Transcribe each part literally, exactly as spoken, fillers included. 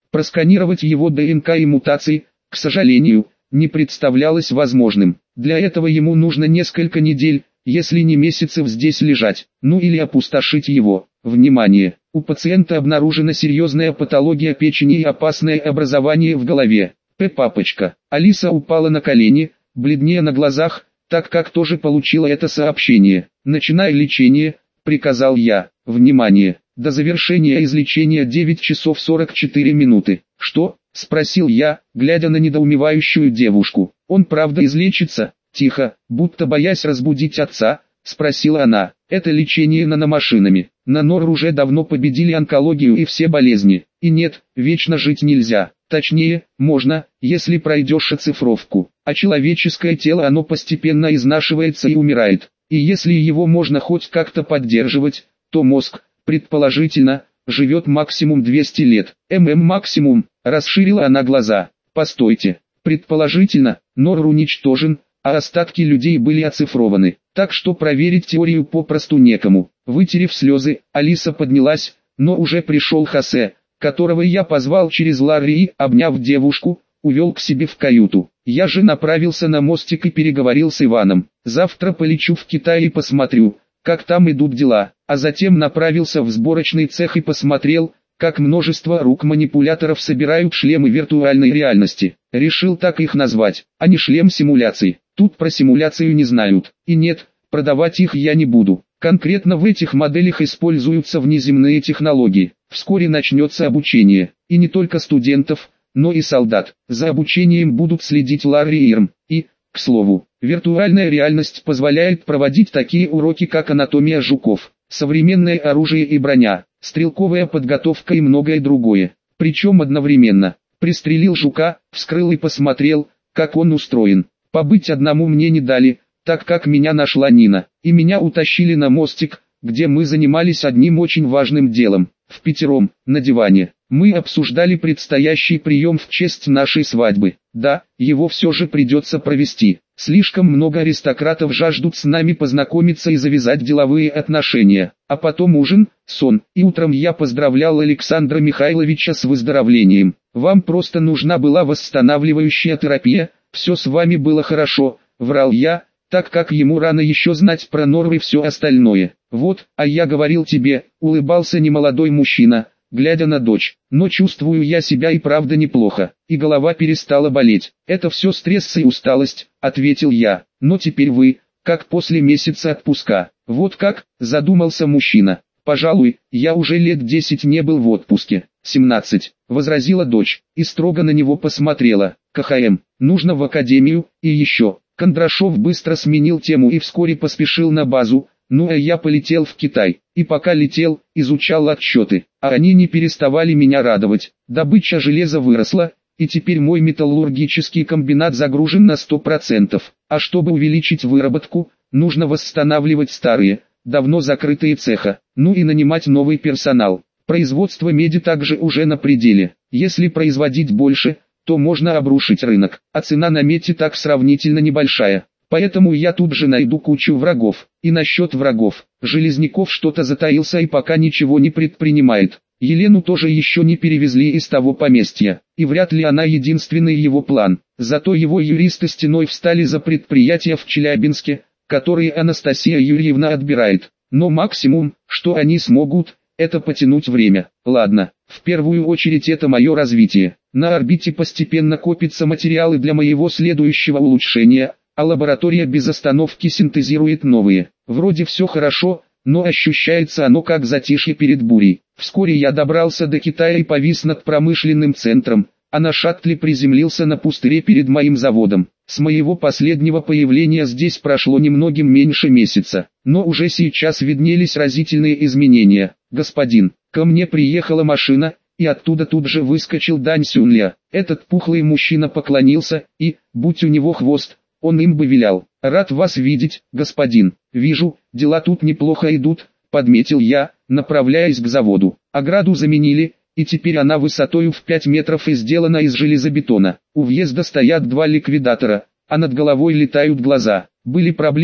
Просканировать его ДНК и мутации, к сожалению, не представлялось возможным. Для этого ему нужно несколько недель, если не месяцев здесь лежать, ну или опустошить его. Внимание! У пациента обнаружена серьезная патология печени и опасное образование в голове. П. Папочка. Алиса упала на колени, бледнее на глазах, так как тоже получила это сообщение. «Начинай лечение», — приказал я. «Внимание! До завершения излечения девять часов сорок четыре минуты». «Что?» — спросил я, глядя на недоумевающую девушку. «Он правда излечится?» «Тихо, будто боясь разбудить отца», — спросила она. «Это лечение наномашинами. Нанор уже давно победили онкологию и все болезни. И нет, вечно жить нельзя. Точнее, можно, если пройдешь оцифровку. А человеческое тело оно постепенно изнашивается и умирает. И если его можно хоть как-то поддерживать, то мозг, предположительно, живет максимум двести лет. ММ максимум», — расширила она глаза. «Постойте, предположительно, Нор уничтожен, а остатки людей были оцифрованы. Так что проверить теорию попросту некому». Вытерев слезы, Алиса поднялась, но уже пришел Хосе, которого я позвал через Ларри и, обняв девушку, увел к себе в каюту. Я же направился на мостик и переговорил с Иваном. «Завтра полечу в Китай и посмотрю, как там идут дела», а затем направился в сборочный цех и посмотрел, как множество рук манипуляторов собирают шлемы виртуальной реальности. Решил так их назвать, а не шлем симуляции. Тут про симуляцию не знают. И нет, продавать их я не буду. Конкретно в этих моделях используются внеземные технологии. Вскоре начнется обучение. И не только студентов, но и солдат. За обучением будут следить Ларри и Ирм. И, к слову, виртуальная реальность позволяет проводить такие уроки, как анатомия жуков, современное оружие и броня, стрелковая подготовка и многое другое. Причем одновременно. Пристрелил жука, вскрыл и посмотрел, как он устроен. Побыть одному мне не дали, так как меня нашла Нина, и меня утащили на мостик, где мы занимались одним очень важным делом. Впятером, на диване, мы обсуждали предстоящий прием в честь нашей свадьбы. Да, его все же придется провести. Слишком много аристократов жаждут с нами познакомиться и завязать деловые отношения. А потом ужин, сон, и утром я поздравлял Александра Михайловича с выздоровлением. «Вам просто нужна была восстанавливающая терапия, все с вами было хорошо», — врал я, так как ему рано еще знать про Нору и все остальное. «Вот, а я говорил тебе», — улыбался немолодой мужчина, глядя на дочь. «Но чувствую я себя и правда неплохо, и голова перестала болеть. Это все стресс и усталость», — ответил я. «Но теперь вы, как после месяца отпуска». «Вот как?» — задумался мужчина. «Пожалуй, я уже лет десять не был в отпуске». «семнадцать», — возразила дочь, и строго на него посмотрела. «КХМ, нужно в академию, и еще». Кондрашов быстро сменил тему и вскоре поспешил на базу, ну а я полетел в Китай, и пока летел, изучал отчеты, а они не переставали меня радовать. Добыча железа выросла, и теперь мой металлургический комбинат загружен на сто процентов, а чтобы увеличить выработку, нужно восстанавливать старые, давно закрытые цеха, ну и нанимать новый персонал. Производство меди также уже на пределе. Если производить больше, то можно обрушить рынок, а цена на медь и так сравнительно небольшая. Поэтому я тут же найду кучу врагов. И насчет врагов, Железняков что-то затаился и пока ничего не предпринимает. Елену тоже еще не перевезли из того поместья, и вряд ли она единственный его план. Зато его юристы стеной встали за предприятия в Челябинске, которые Анастасия Юрьевна отбирает. Но максимум, что они смогут, это потянуть время. Ладно, в первую очередь это мое развитие. На орбите постепенно копятся материалы для моего следующего улучшения, а лаборатория без остановки синтезирует новые. Вроде все хорошо, но ощущается оно как затишье перед бурей. Вскоре я добрался до Китая и повис над промышленным центром, а на шаттле приземлился на пустыре перед моим заводом. С моего последнего появления здесь прошло немногим меньше месяца, но уже сейчас виднелись разительные изменения. «Господин, ко мне приехала машина», и оттуда тут же выскочил Дань Сюнля. Этот пухлый мужчина поклонился, и, будь у него хвост, он им бы вилял. «Рад вас видеть, господин. Вижу, дела тут неплохо идут», — подметил я, направляясь к заводу. Ограду заменили, и теперь она высотою в пять метров и сделана из железобетона. У въезда стоят два ликвидатора, а над головой летают глаза. «Были проблемы?»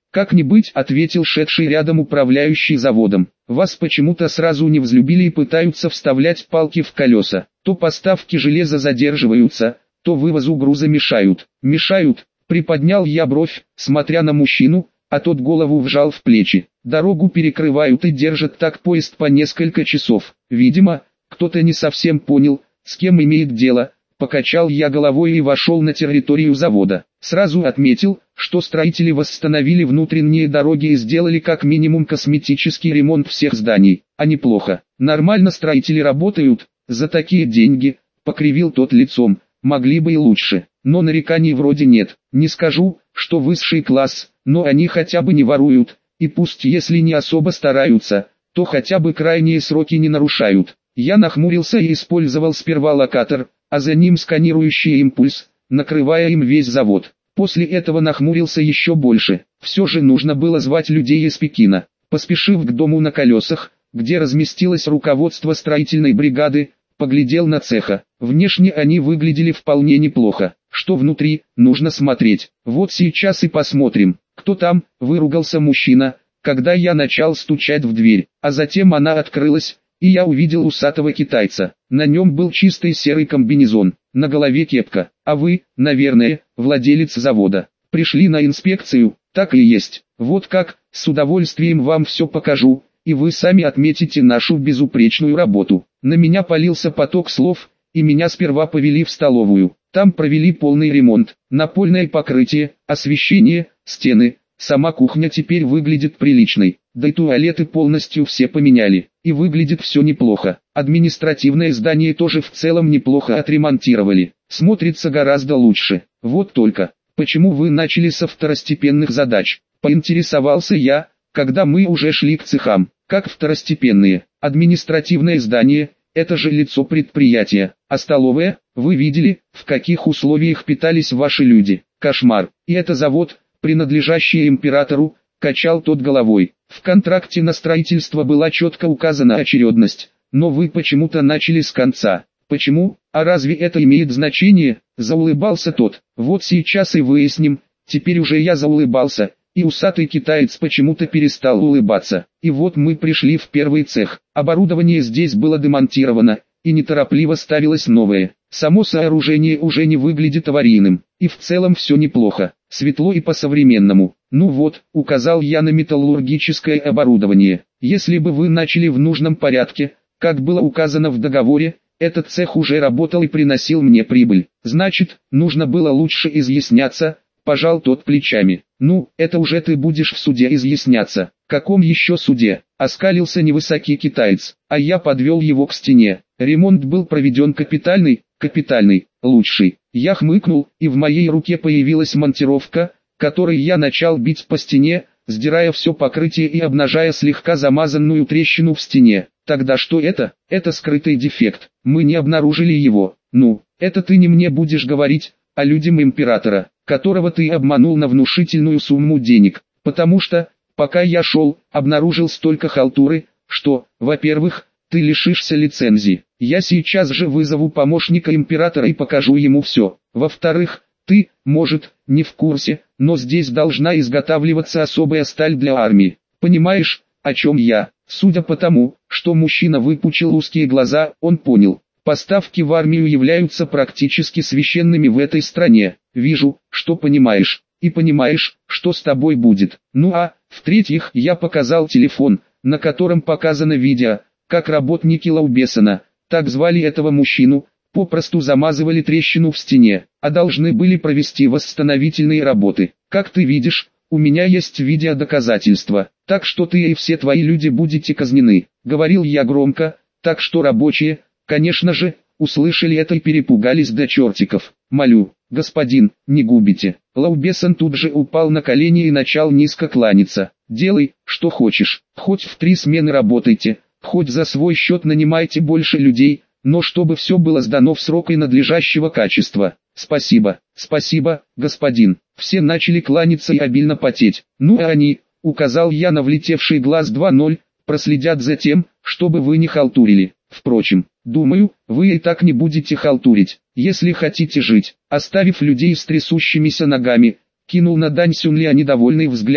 «Как не быть», — ответил шедший рядом управляющий заводом. «Вас почему-то сразу не взлюбили и пытаются вставлять палки в колеса. То поставки железа задерживаются, то вывозу груза мешают». «Мешают?» — приподнял я бровь, смотря на мужчину, а тот голову вжал в плечи. «Дорогу перекрывают и держат так поезд по несколько часов. Видимо, кто-то не совсем понял, с кем имеет дело». Покачал я головой и вошел на территорию завода. Сразу отметил, что строители восстановили внутренние дороги и сделали как минимум косметический ремонт всех зданий. А неплохо. Нормально строители работают, за такие деньги, покривил тот лицом, могли бы и лучше. Но нареканий вроде нет. Не скажу, что высший класс, но они хотя бы не воруют, и пусть если не особо стараются, то хотя бы крайние сроки не нарушают. Я нахмурился и использовал сперва локатор, а за ним сканирующий импульс, накрывая им весь завод. После этого нахмурился еще больше. Все же нужно было звать людей из Пекина. Поспешив к дому на колесах, где разместилось руководство строительной бригады, поглядел на цеха. Внешне они выглядели вполне неплохо. Что внутри, нужно смотреть. Вот сейчас и посмотрим. «Кто там?» — выругался мужчина, когда я начал стучать в дверь. А затем она открылась, и я увидел усатого китайца. На нем был чистый серый комбинезон, на голове кепка. «А вы, наверное, владелец завода. Пришли на инспекцию?» «Так и есть. Вот как, с удовольствием вам все покажу, и вы сами отметите нашу безупречную работу». На меня полился поток слов, и меня сперва повели в столовую. Там провели полный ремонт, напольное покрытие, освещение, стены. Сама кухня теперь выглядит приличной, да и туалеты полностью все поменяли, и выглядит все неплохо. Административное здание тоже в целом неплохо отремонтировали, смотрится гораздо лучше. Вот только, почему вы начали со второстепенных задач? Поинтересовался я, когда мы уже шли к цехам. Как второстепенные? Административное здание, это же лицо предприятия, а столовая, вы видели, в каких условиях питались ваши люди? Кошмар. И это завод, принадлежащий императору, качал тот головой. В контракте на строительство была четко указана очередность, но вы почему-то начали с конца. Почему? А разве это имеет значение? Заулыбался тот. Вот сейчас и выясним. Теперь уже я заулыбался, и усатый китаец почему-то перестал улыбаться. И вот мы пришли в первый цех. Оборудование здесь было демонтировано, и неторопливо ставилось новое. Само сооружение уже не выглядит аварийным, и в целом все неплохо, светло и по-современному. Ну вот, указал я на металлургическое оборудование. Если бы вы начали в нужном порядке, как было указано в договоре, этот цех уже работал и приносил мне прибыль. Значит, нужно было лучше изъясняться, пожал тот плечами. Ну, это уже ты будешь в суде изъясняться. Каком еще суде? Оскалился невысокий китаец, а я подвел его к стене. Ремонт был проведен капитальный, капитальный, лучший. Я хмыкнул, и в моей руке появилась монтировка, которой я начал бить по стене, сдирая все покрытие и обнажая слегка замазанную трещину в стене. Тогда что это? Это скрытый дефект. Мы не обнаружили его. Ну, это ты не мне будешь говорить, а людям императора, которого ты обманул на внушительную сумму денег. Потому что, пока я шел, обнаружил столько халтуры, что, во-первых, ты лишишься лицензии. Я сейчас же вызову помощника императора и покажу ему все. Во-вторых, ты, может, не в курсе, но здесь должна изготавливаться особая сталь для армии. Понимаешь, о чем я? Судя по тому, что мужчина выпучил узкие глаза, он понял. Поставки в армию являются практически священными в этой стране. Вижу, что понимаешь. И понимаешь, что с тобой будет. Ну а, в-третьих, я показал телефон, на котором показано видео, как работники Лаубесона, так звали этого мужчину, попросту замазывали трещину в стене, а должны были провести восстановительные работы. Как ты видишь, у меня есть видеодоказательства, так что ты и все твои люди будете казнены. Говорил я громко, так что рабочие, конечно же, услышали это и перепугались до чертиков. Молю, господин, не губите. Лаубесон тут же упал на колени и начал низко кланяться. Делай, что хочешь, хоть в три смены работайте, хоть за свой счет нанимайте больше людей, но чтобы все было сдано в срок и надлежащего качества. Спасибо, спасибо, господин. Все начали кланяться и обильно потеть. Ну а они, указал я на влетевший глаз два ноль, проследят за тем, чтобы вы не халтурили. Впрочем, думаю, вы и так не будете халтурить, если хотите жить. Оставив людей с трясущимися ногами, кинул на Дань Сюнля недовольный взгляд,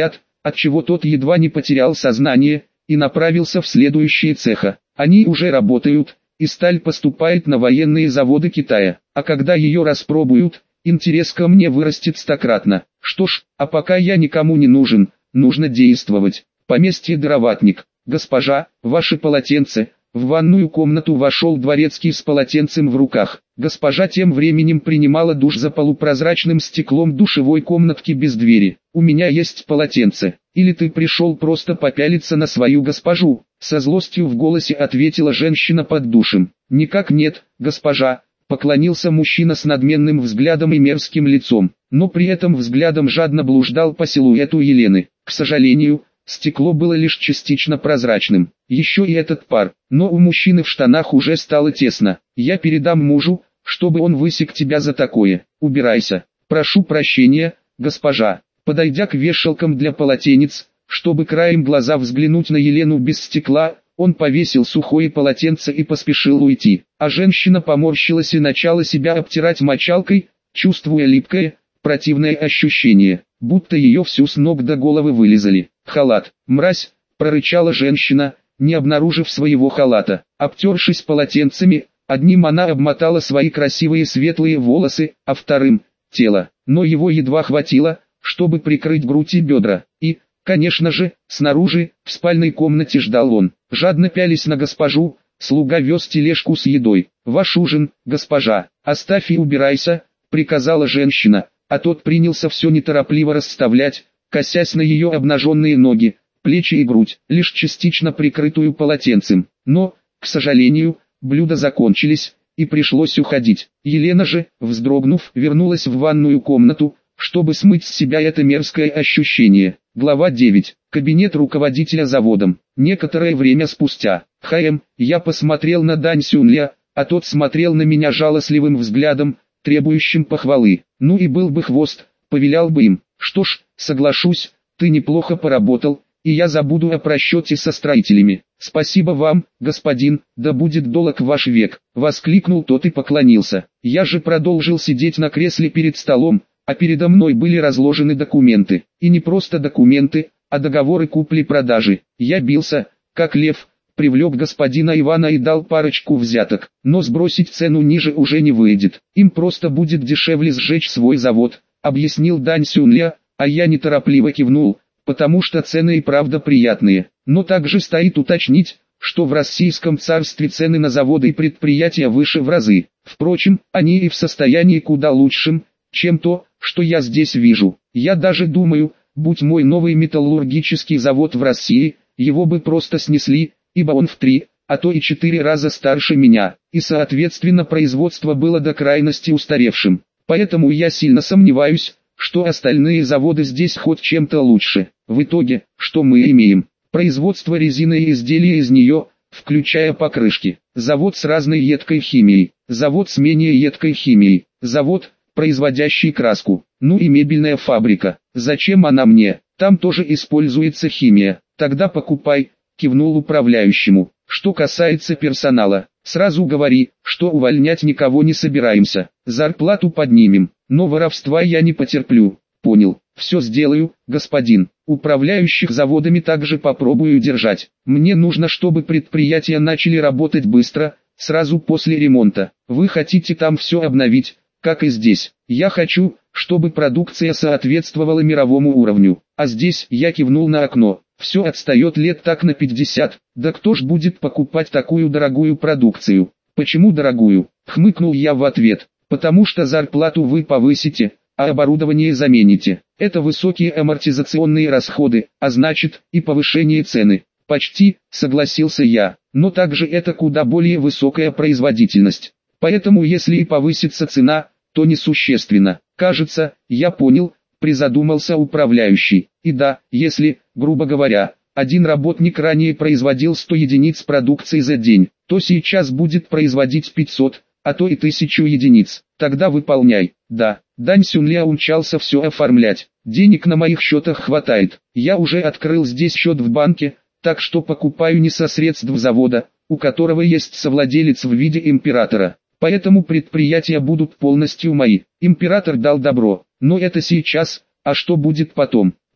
отчего тот едва не потерял сознание и направился в следующие цеха. Они уже работают, и сталь поступает на военные заводы Китая, а когда ее распробуют, интерес ко мне вырастет стократно. Что ж, а пока я никому не нужен, нужно действовать. Поместье Дроватник. Госпожа, ваше полотенце. В ванную комнату вошел дворецкий с полотенцем в руках. Госпожа тем временем принимала душ за полупрозрачным стеклом душевой комнатки без двери. «У меня есть полотенце. Или ты пришел просто попялиться на свою госпожу?» Со злостью в голосе ответила женщина под душем. «Никак нет, госпожа», поклонился мужчина с надменным взглядом и мерзким лицом, но при этом взглядом жадно блуждал по силуэту Елены. К сожалению, стекло было лишь частично прозрачным. Еще и этот пар, но у мужчины в штанах уже стало тесно. «Я передам мужу, чтобы он высек тебя за такое. Убирайся». «Прошу прощения, госпожа». Подойдя к вешалкам для полотенец, чтобы краем глаза взглянуть на Елену без стекла, он повесил сухое полотенце и поспешил уйти. А женщина поморщилась и начала себя обтирать мочалкой, чувствуя липкое, противное ощущение, будто ее всю с ног до головы вылизали. «Халат, мразь!» – прорычала женщина, не обнаружив своего халата. Обтершись полотенцами, одним она обмотала свои красивые светлые волосы, а вторым – тело. Но его едва хватило, чтобы прикрыть грудь и бедра. И, конечно же, снаружи, в спальной комнате ждал он. Жадно пялись на госпожу, слуга вез тележку с едой. «Ваш ужин, госпожа, оставь и убирайся», – приказала женщина, а тот принялся все неторопливо расставлять, косясь на ее обнаженные ноги, плечи и грудь, лишь частично прикрытую полотенцем. Но, к сожалению, блюда закончились, и пришлось уходить. Елена же, вздрогнув, вернулась в ванную комнату, чтобы смыть с себя это мерзкое ощущение. Глава девять. Кабинет руководителя заводом. Некоторое время спустя. «ХМ, я посмотрел на Дань Сюнля, а тот смотрел на меня жалостливым взглядом, требующим похвалы. Ну и был бы хвост, повелял бы им. Что ж, соглашусь, ты неплохо поработал, и я забуду о просчете со строителями. Спасибо вам, господин, да будет долг ваш век», — воскликнул тот и поклонился. Я же продолжил сидеть на кресле перед столом, а передо мной были разложены документы. И не просто документы, а договоры купли-продажи. Я бился, как лев, привлек господина Ивана и дал парочку взяток. Но сбросить цену ниже уже не выйдет. Им просто будет дешевле сжечь свой завод, объяснил Дань Сюнля, а я неторопливо кивнул, потому что цены и правда приятные. Но также стоит уточнить, что в Российском царстве цены на заводы и предприятия выше в разы. Впрочем, они и в состоянии куда лучшим, чем то, что я здесь вижу. Я даже думаю, будь мой новый металлургический завод в России, его бы просто снесли, ибо он в три, а то и четыре раза старше меня, и соответственно производство было до крайности устаревшим. Поэтому я сильно сомневаюсь, что остальные заводы здесь хоть чем-то лучше. В итоге, что мы имеем? Производство резины и изделия из нее, включая покрышки. Завод с разной едкой химией. Завод с менее едкой химией. Завод, производящий краску. Ну и мебельная фабрика. Зачем она мне? Там тоже используется химия. Тогда покупай, кивнул управляющему. Что касается персонала, сразу говори, что увольнять никого не собираемся. Зарплату поднимем, но воровства я не потерплю. Понял, все сделаю, господин. Управляющих заводами также попробую держать. Мне нужно, чтобы предприятия начали работать быстро, сразу после ремонта. Вы хотите там все обновить, как и здесь. Я хочу, чтобы продукция соответствовала мировому уровню. А здесь я кивнул на окно. Все отстает лет так на пятьдесят. Да кто ж будет покупать такую дорогую продукцию? Почему дорогую? Хмыкнул я в ответ. Потому что зарплату вы повысите, а оборудование замените. Это высокие амортизационные расходы, а значит, и повышение цены. Почти, согласился я, но также это куда более высокая производительность. Поэтому если и повысится цена, то несущественно. Кажется, я понял, призадумался управляющий. И да, если, грубо говоря, один работник ранее производил сто единиц продукции за день, то сейчас будет производить пятьсот, а то и тысячу единиц. Тогда выполняй. Да, Дань Сюнля умчался все оформлять. Денег на моих счетах хватает. Я уже открыл здесь счет в банке, так что покупаю не со средств завода, у которого есть совладелец в виде императора. Поэтому предприятия будут полностью мои. Император дал добро, но это сейчас, а что будет потом?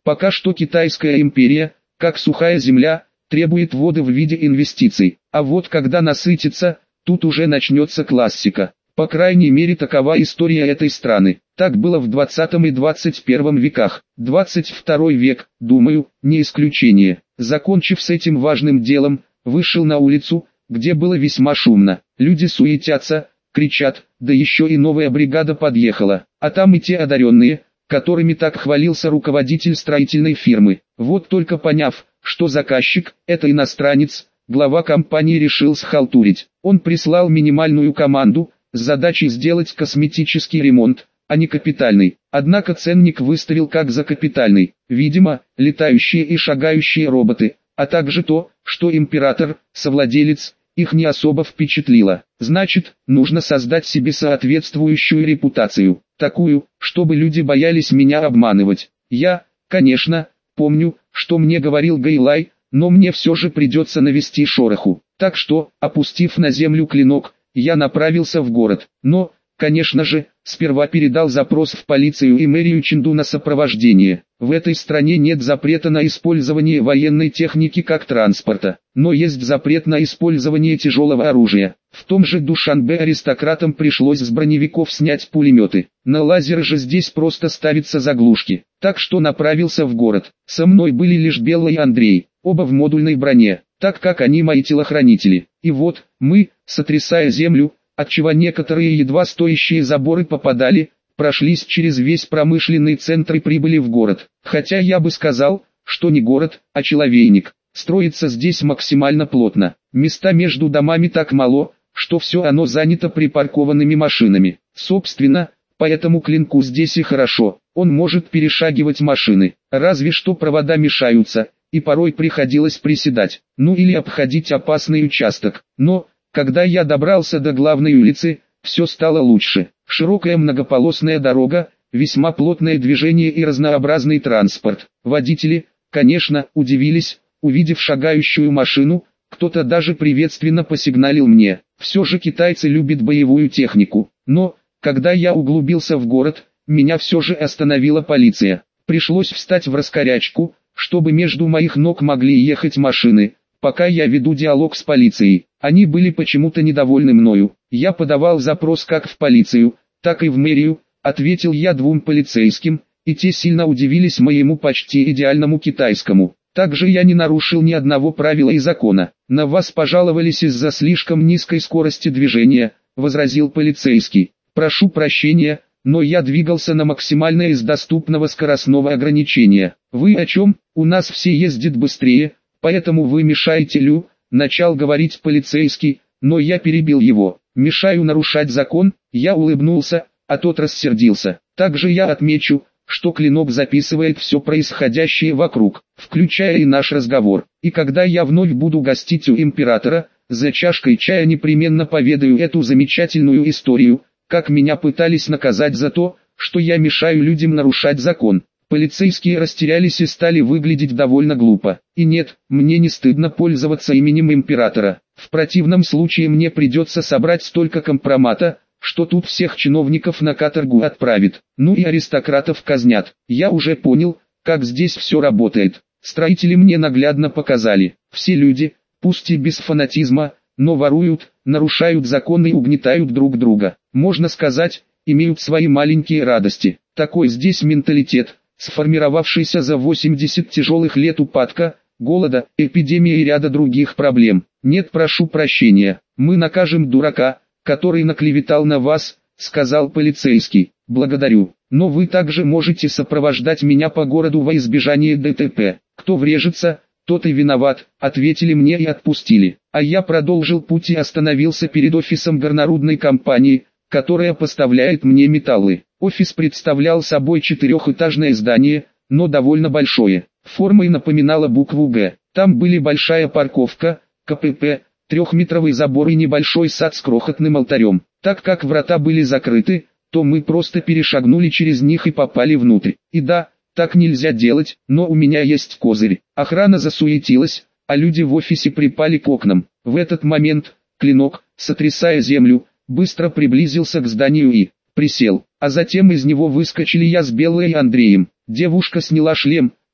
Пока что Китайская империя, как сухая земля, требует воды в виде инвестиций, а вот когда насытится, тут уже начнется классика. По крайней мере такова история этой страны. Так было в двадцатом и двадцать первом веках. двадцать второй век, думаю, не исключение. Закончив с этим важным делом, вышел на улицу, где было весьма шумно. Люди суетятся, кричат, да еще и новая бригада подъехала. А там и те одаренные, которыми так хвалился руководитель строительной фирмы. Вот только поняв, что заказчик – это иностранец, глава компании решил схалтурить. Он прислал минимальную команду с задачей сделать косметический ремонт, а не капитальный. Однако ценник выставил как за капитальный. Видимо, летающие и шагающие роботы, а также то, что император, совладелец, их не особо впечатлило. Значит, нужно создать себе соответствующую репутацию, такую, чтобы люди боялись меня обманывать. Я, конечно, помню, что мне говорил Гэйлай, но мне все же придется навести шороху. Так что, опустив на землю клинок, я направился в город. Но, конечно же, сперва передал запрос в полицию и мэрию Чэнду на сопровождение. В этой стране нет запрета на использование военной техники как транспорта, но есть запрет на использование тяжелого оружия. В том же Душанбе аристократам пришлось с броневиков снять пулеметы. На лазеры же здесь просто ставятся заглушки. Так что направился в город. Со мной были лишь Белла и Андрей, оба в модульной броне, так как они мои телохранители. И вот, мы, сотрясая землю, отчего некоторые едва стоящие заборы попадали, прошлись через весь промышленный центр и прибыли в город. Хотя я бы сказал, что не город, а человейник. Строится здесь максимально плотно. Места между домами так мало, что все оно занято припаркованными машинами. Собственно, поэтому клинку здесь и хорошо. Он может перешагивать машины. Разве что провода мешаются, и порой приходилось приседать, ну или обходить опасный участок. Но, когда я добрался до главной улицы, все стало лучше. Широкая многополосная дорога, весьма плотное движение и разнообразный транспорт. Водители, конечно, удивились, увидев шагающую машину, кто-то даже приветственно посигналил мне. Все же китайцы любят боевую технику. Но, когда я углубился в город, меня все же остановила полиция. Пришлось встать в раскорячку, чтобы между моих ног могли ехать машины, пока я веду диалог с полицией. Они были почему-то недовольны мною. Я подавал запрос как в полицию, так и в мэрию, ответил я двум полицейским, и те сильно удивились моему почти идеальному китайскому. Также я не нарушил ни одного правила и закона. На вас пожаловались из-за слишком низкой скорости движения, возразил полицейский. Прошу прощения, но я двигался на максимальное из доступного скоростного ограничения. Вы о чем? У нас все ездят быстрее, поэтому вы мешаете Лю, начал говорить полицейский, но я перебил его. Мешаю нарушать закон? Я улыбнулся, а тот рассердился. Также я отмечу, что клинок записывает все происходящее вокруг, включая и наш разговор. И когда я вновь буду гостить у императора, за чашкой чая непременно поведаю эту замечательную историю, как меня пытались наказать за то, что я мешаю людям нарушать закон. Полицейские растерялись и стали выглядеть довольно глупо. И нет, мне не стыдно пользоваться именем императора. В противном случае мне придется собрать столько компромата, что тут всех чиновников на каторгу отправят. Ну и аристократов казнят. Я уже понял, как здесь все работает. Строители мне наглядно показали. Все люди, пусть и без фанатизма, но воруют, нарушают законы и угнетают друг друга. Можно сказать, имеют свои маленькие радости. Такой здесь менталитет, сформировавшийся за восемьдесят тяжелых лет упадка, голода, эпидемии и ряда других проблем. Нет, прошу прощения, мы накажем дурака, который наклеветал на вас, сказал полицейский. Благодарю, но вы также можете сопровождать меня по городу во избежание ДТП. Кто врежется, тот и виноват, ответили мне и отпустили. А я продолжил путь и остановился перед офисом горнорудной компании, которая поставляет мне металлы. Офис представлял собой четырехэтажное здание, но довольно большое. Формой напоминало букву «Г». Там были большая парковка, КПП, трехметровый забор и небольшой сад с крохотным алтарем. Так как врата были закрыты, то мы просто перешагнули через них и попали внутрь. И да, так нельзя делать, но у меня есть козырь. Охрана засуетилась, а люди в офисе припали к окнам. В этот момент, клинок, сотрясая землю, быстро приблизился к зданию и присел. А затем из него выскочили я с Беллой и Андреем. Девушка сняла шлем,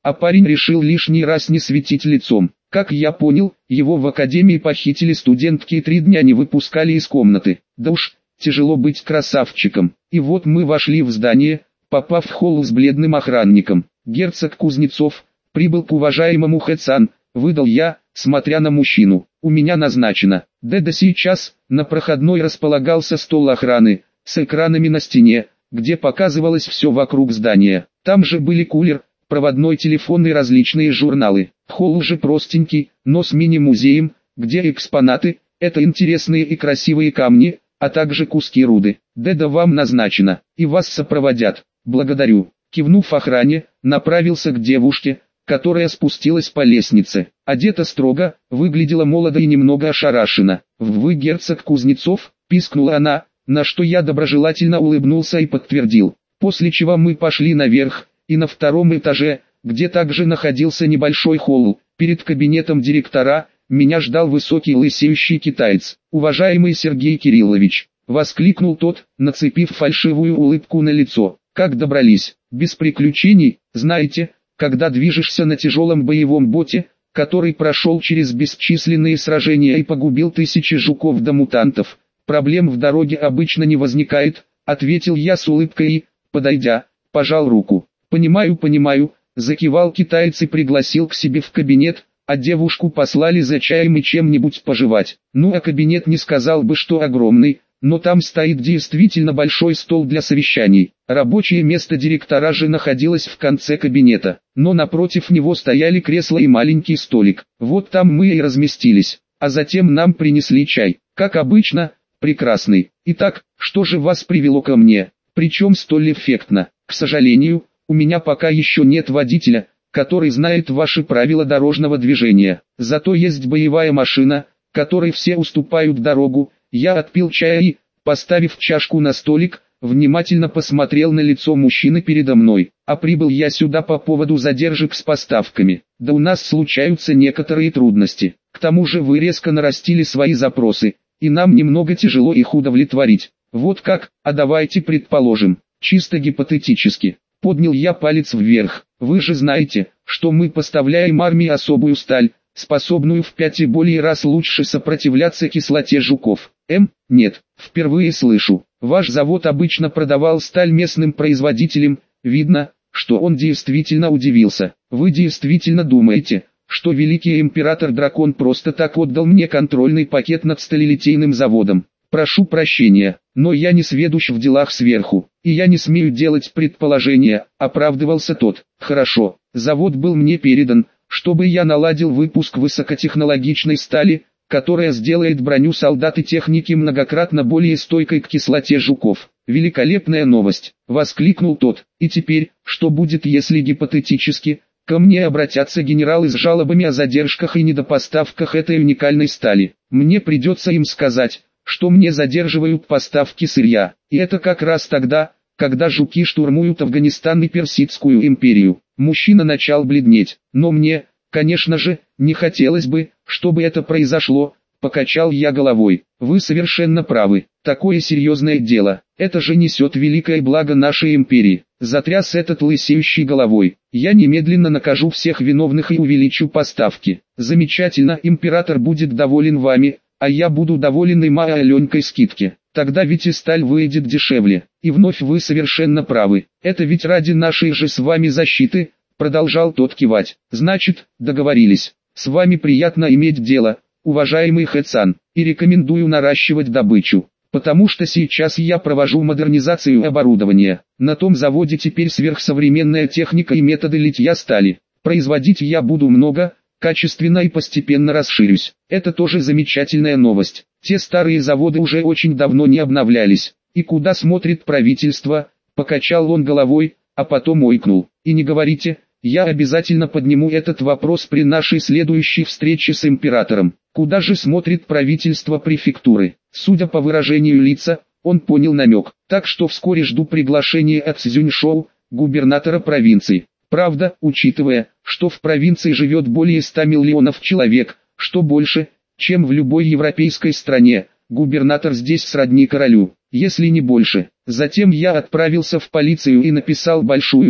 а парень решил лишний раз не светить лицом. Как я понял, его в академии похитили студентки и три дня не выпускали из комнаты. Да уж, тяжело быть красавчиком. И вот мы вошли в здание, попав в холл с бледным охранником. Герцог Кузнецов прибыл к уважаемому Хэцан, выдал я, смотря на мужчину. У меня назначено. Да да сейчас, на проходной располагался стол охраны, с экранами на стене, где показывалось все вокруг здания. Там же были кулер, проводной телефон и различные журналы. Холл уже простенький, но с мини-музеем, где экспонаты, это интересные и красивые камни, а также куски руды. Да-да вам назначено, и вас сопроводят. Благодарю. Кивнув охране, направился к девушке, которая спустилась по лестнице. Одета строго, выглядела молодо и немного ошарашена. «Вы герцог Кузнецов?» – пискнула она, на что я доброжелательно улыбнулся и подтвердил. После чего мы пошли наверх, и на втором этаже, где также находился небольшой холл, перед кабинетом директора, меня ждал высокий лысеющий китаец. «Уважаемый Сергей Кириллович!» – воскликнул тот, нацепив фальшивую улыбку на лицо. «Как добрались? Без приключений, знаете, когда движешься на тяжелом боевом боте, который прошел через бесчисленные сражения и погубил тысячи жуков да мутантов, проблем в дороге обычно не возникает», — ответил я с улыбкой и, подойдя, пожал руку. «Понимаю, понимаю», — закивал китаец и пригласил к себе в кабинет, а девушку послали за чаем и чем-нибудь пожевать. Ну а кабинет не сказал бы, что огромный, но там стоит действительно большой стол для совещаний. Рабочее место директора же находилось в конце кабинета, но напротив него стояли кресла и маленький столик. Вот там мы и разместились, а затем нам принесли чай. Как обычно, прекрасный. Итак, что же вас привело ко мне? Причем столь эффектно? К сожалению, у меня пока еще нет водителя, который знает ваши правила дорожного движения. Зато есть боевая машина, которой все уступают дорогу. Я отпил чая и, поставив чашку на столик, внимательно посмотрел на лицо мужчины передо мной. А прибыл я сюда по поводу задержек с поставками. Да у нас случаются некоторые трудности. К тому же вы резко нарастили свои запросы, и нам немного тяжело их удовлетворить. Вот как, а давайте предположим, чисто гипотетически. Поднял я палец вверх. Вы же знаете, что мы поставляем армии особую сталь, способную в пять и более раз лучше сопротивляться кислоте жуков. М, нет, впервые слышу. Ваш завод обычно продавал сталь местным производителям, видно, что он действительно удивился. Вы действительно думаете, что великий император-дракон просто так отдал мне контрольный пакет над сталелитейным заводом? Прошу прощения, но я не сведущ в делах сверху, и я не смею делать предположения, оправдывался тот. Хорошо, завод был мне передан, чтобы я наладил выпуск высокотехнологичной стали, которая сделает броню солдат и техники многократно более стойкой к кислоте жуков. Великолепная новость, воскликнул тот. И теперь, что будет, если гипотетически, ко мне обратятся генералы с жалобами о задержках и недопоставках этой уникальной стали? Мне придется им сказать, что мне задерживают поставки сырья. И это как раз тогда, когда жуки штурмуют Афганистан и Персидскую империю. Мужчина начал бледнеть, но мне, конечно же, не хотелось бы, чтобы это произошло, покачал я головой. Вы совершенно правы, такое серьезное дело, это же несет великое благо нашей империи. Затряс этот лысеющий головой. Я немедленно накажу всех виновных и увеличу поставки. Замечательно, император будет доволен вами, а я буду доволен и маленькой скидки. Тогда ведь и сталь выйдет дешевле. И вновь вы совершенно правы. Это ведь ради нашей же с вами защиты, продолжал тот кивать. Значит, договорились. С вами приятно иметь дело, уважаемый Хэцан, и рекомендую наращивать добычу. Потому что сейчас я провожу модернизацию оборудования. На том заводе теперь сверхсовременная техника и методы литья стали. Производить я буду много, качественно и постепенно расширюсь. Это тоже замечательная новость. Те старые заводы уже очень давно не обновлялись. И куда смотрит правительство? Покачал он головой, а потом ойкнул. И не говорите, я обязательно подниму этот вопрос при нашей следующей встрече с императором. Куда же смотрит правительство префектуры? Судя по выражению лица, он понял намек. Так что вскоре жду приглашения от Цзюньшоу, губернатора провинции. Правда, учитывая, что в провинции живет более ста миллионов человек, что больше, чем в любой европейской стране, губернатор здесь сродни королю, если не больше. Затем я отправился в полицию и написал большую,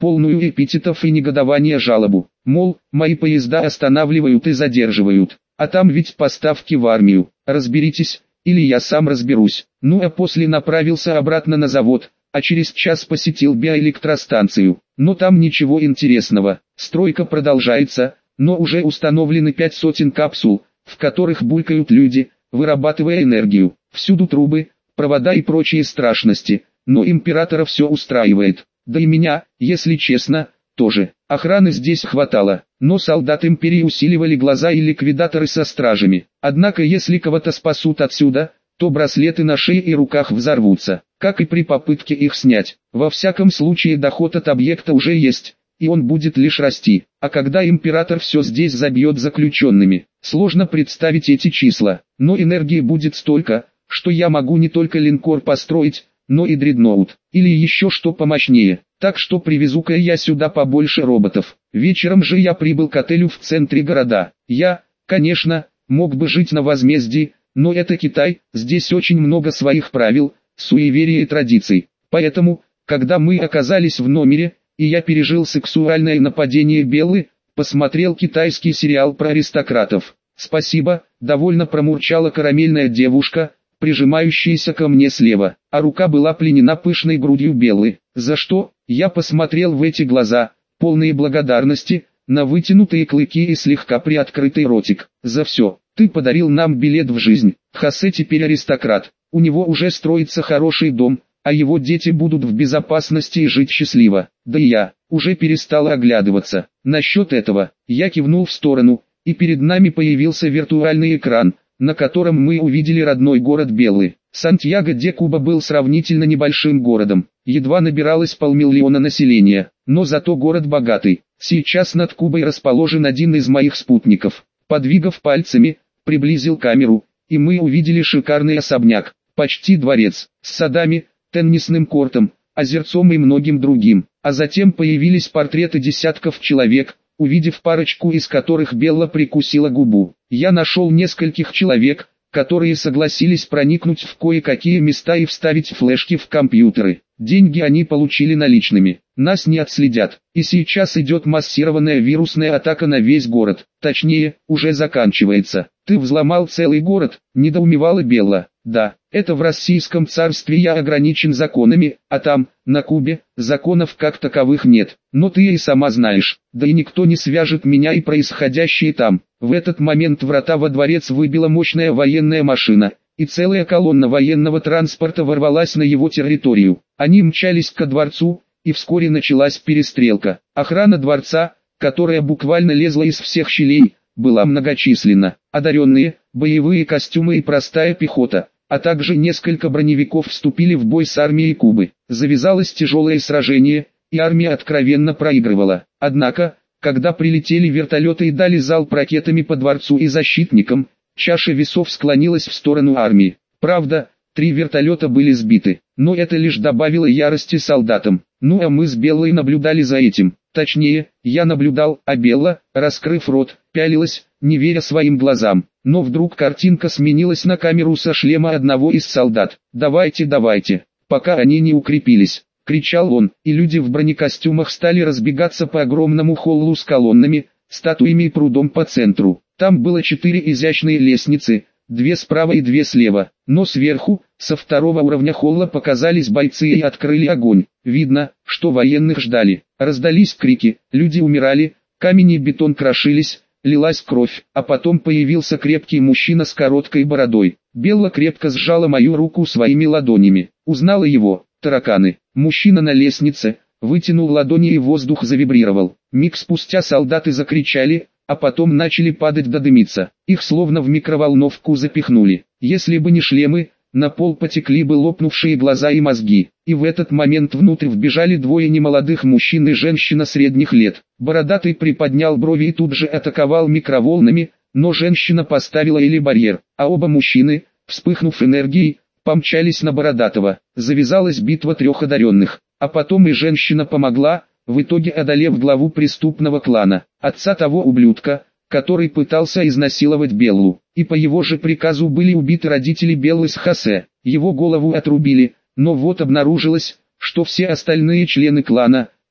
полную эпитетов и негодования жалобу. Мол, мои поезда останавливают и задерживают, а там ведь поставки в армию. Разберитесь, или я сам разберусь. Ну а после направился обратно на завод, а через час посетил биоэлектростанцию. Но там ничего интересного. Стройка продолжается, но уже установлены пять сотен капсул, в которых булькают люди, вырабатывая энергию. Всюду трубы, провода и прочие страшности, но императора все устраивает. Да и меня, если честно, тоже. Охраны здесь хватало, но солдат империи усиливали глаза и ликвидаторы со стражами. Однако если кого-то спасут отсюда, то браслеты на шее и руках взорвутся, как и при попытке их снять. Во всяком случае доход от объекта уже есть, и он будет лишь расти. А когда император все здесь забьет заключенными, сложно представить эти числа, но энергии будет столько, что я могу не только линкор построить, но и дредноут, или еще что помощнее. Так что привезу-ка я сюда побольше роботов. Вечером же я прибыл к отелю в центре города. Я, конечно, мог бы жить на возмездии, но это Китай, здесь очень много своих правил, суеверий и традиций. Поэтому, когда мы оказались в номере, и я пережил сексуальное нападение Беллы, посмотрел китайский сериал про аристократов. «Спасибо», — довольно промурчала карамельная девушка, прижимающаяся ко мне слева, а рука была пленена пышной грудью Беллы. За что? Я посмотрел в эти глаза, полные благодарности, на вытянутые клыки и слегка приоткрытый ротик. За все. Ты подарил нам билет в жизнь. Хосе теперь аристократ. У него уже строится хороший дом, а его дети будут в безопасности и жить счастливо. Да и я уже перестал оглядываться. Насчет этого, я кивнул в сторону, и перед нами появился виртуальный экран, на котором мы увидели родной город Беллы. Сантьяго-де-Куба был сравнительно небольшим городом, едва набиралось полмиллиона населения, но зато город богатый. Сейчас над Кубой расположен один из моих спутников. Подвигав пальцами, приблизил камеру, и мы увидели шикарный особняк, почти дворец, с садами, теннисным кортом, озерцом и многим другим. А затем появились портреты десятков человек, увидев парочку из которых Белла прикусила губу. Я нашел нескольких человек, которые согласились проникнуть в кое-какие места и вставить флешки в компьютеры. Деньги они получили наличными. Нас не отследят. И сейчас идет массированная вирусная атака на весь город. Точнее, уже заканчивается. Ты взломал целый город, недоумевала Белла. Да, это в Российском царстве я ограничен законами, а там, на Кубе, законов как таковых нет. Но ты и сама знаешь, да и никто не свяжет меня и происходящее там. В этот момент врата во дворец выбила мощная военная машина, и целая колонна военного транспорта ворвалась на его территорию. Они мчались ко дворцу, и вскоре началась перестрелка. Охрана дворца, которая буквально лезла из всех щелей, была многочисленна. Одаренные, боевые костюмы и простая пехота, а также несколько броневиков вступили в бой с армией Кубы. Завязалось тяжелое сражение, и армия откровенно проигрывала. Однако, когда прилетели вертолеты и дали залп ракетами по дворцу и защитникам, чаша весов склонилась в сторону армии. Правда, три вертолета были сбиты, но это лишь добавило ярости солдатам. Ну а мы с Беллой наблюдали за этим. Точнее, я наблюдал, а Белла, раскрыв рот, пялилась, не веря своим глазам. Но вдруг картинка сменилась на камеру со шлема одного из солдат. «Давайте, давайте, пока они не укрепились», — кричал он, и люди в бронекостюмах стали разбегаться по огромному холлу с колоннами, статуями и прудом по центру. Там было четыре изящные лестницы, две справа и две слева, но сверху, со второго уровня холла показались бойцы и открыли огонь. Видно, что военных ждали. Раздались крики, люди умирали, камень и бетон крошились, лилась кровь, а потом появился крепкий мужчина с короткой бородой. Белла крепко сжала мою руку своими ладонями. Узнала его, тараканы. Мужчина на лестнице, вытянул ладони и воздух завибрировал. Миг спустя солдаты закричали, а потом начали падать да дымиться. Их словно в микроволновку запихнули. Если бы не шлемы, на пол потекли бы лопнувшие глаза и мозги. И в этот момент внутрь вбежали двое немолодых мужчин и женщина средних лет. Бородатый приподнял брови и тут же атаковал микроволнами, но женщина поставила или барьер, а оба мужчины, вспыхнув энергией, помчались на Бородатого. Завязалась битва трех одаренных, а потом и женщина помогла, в итоге одолев главу преступного клана, отца того ублюдка, который пытался изнасиловать Беллу, и по его же приказу были убиты родители Беллы с Хосе. Его голову отрубили, но вот обнаружилось, что все остальные члены клана,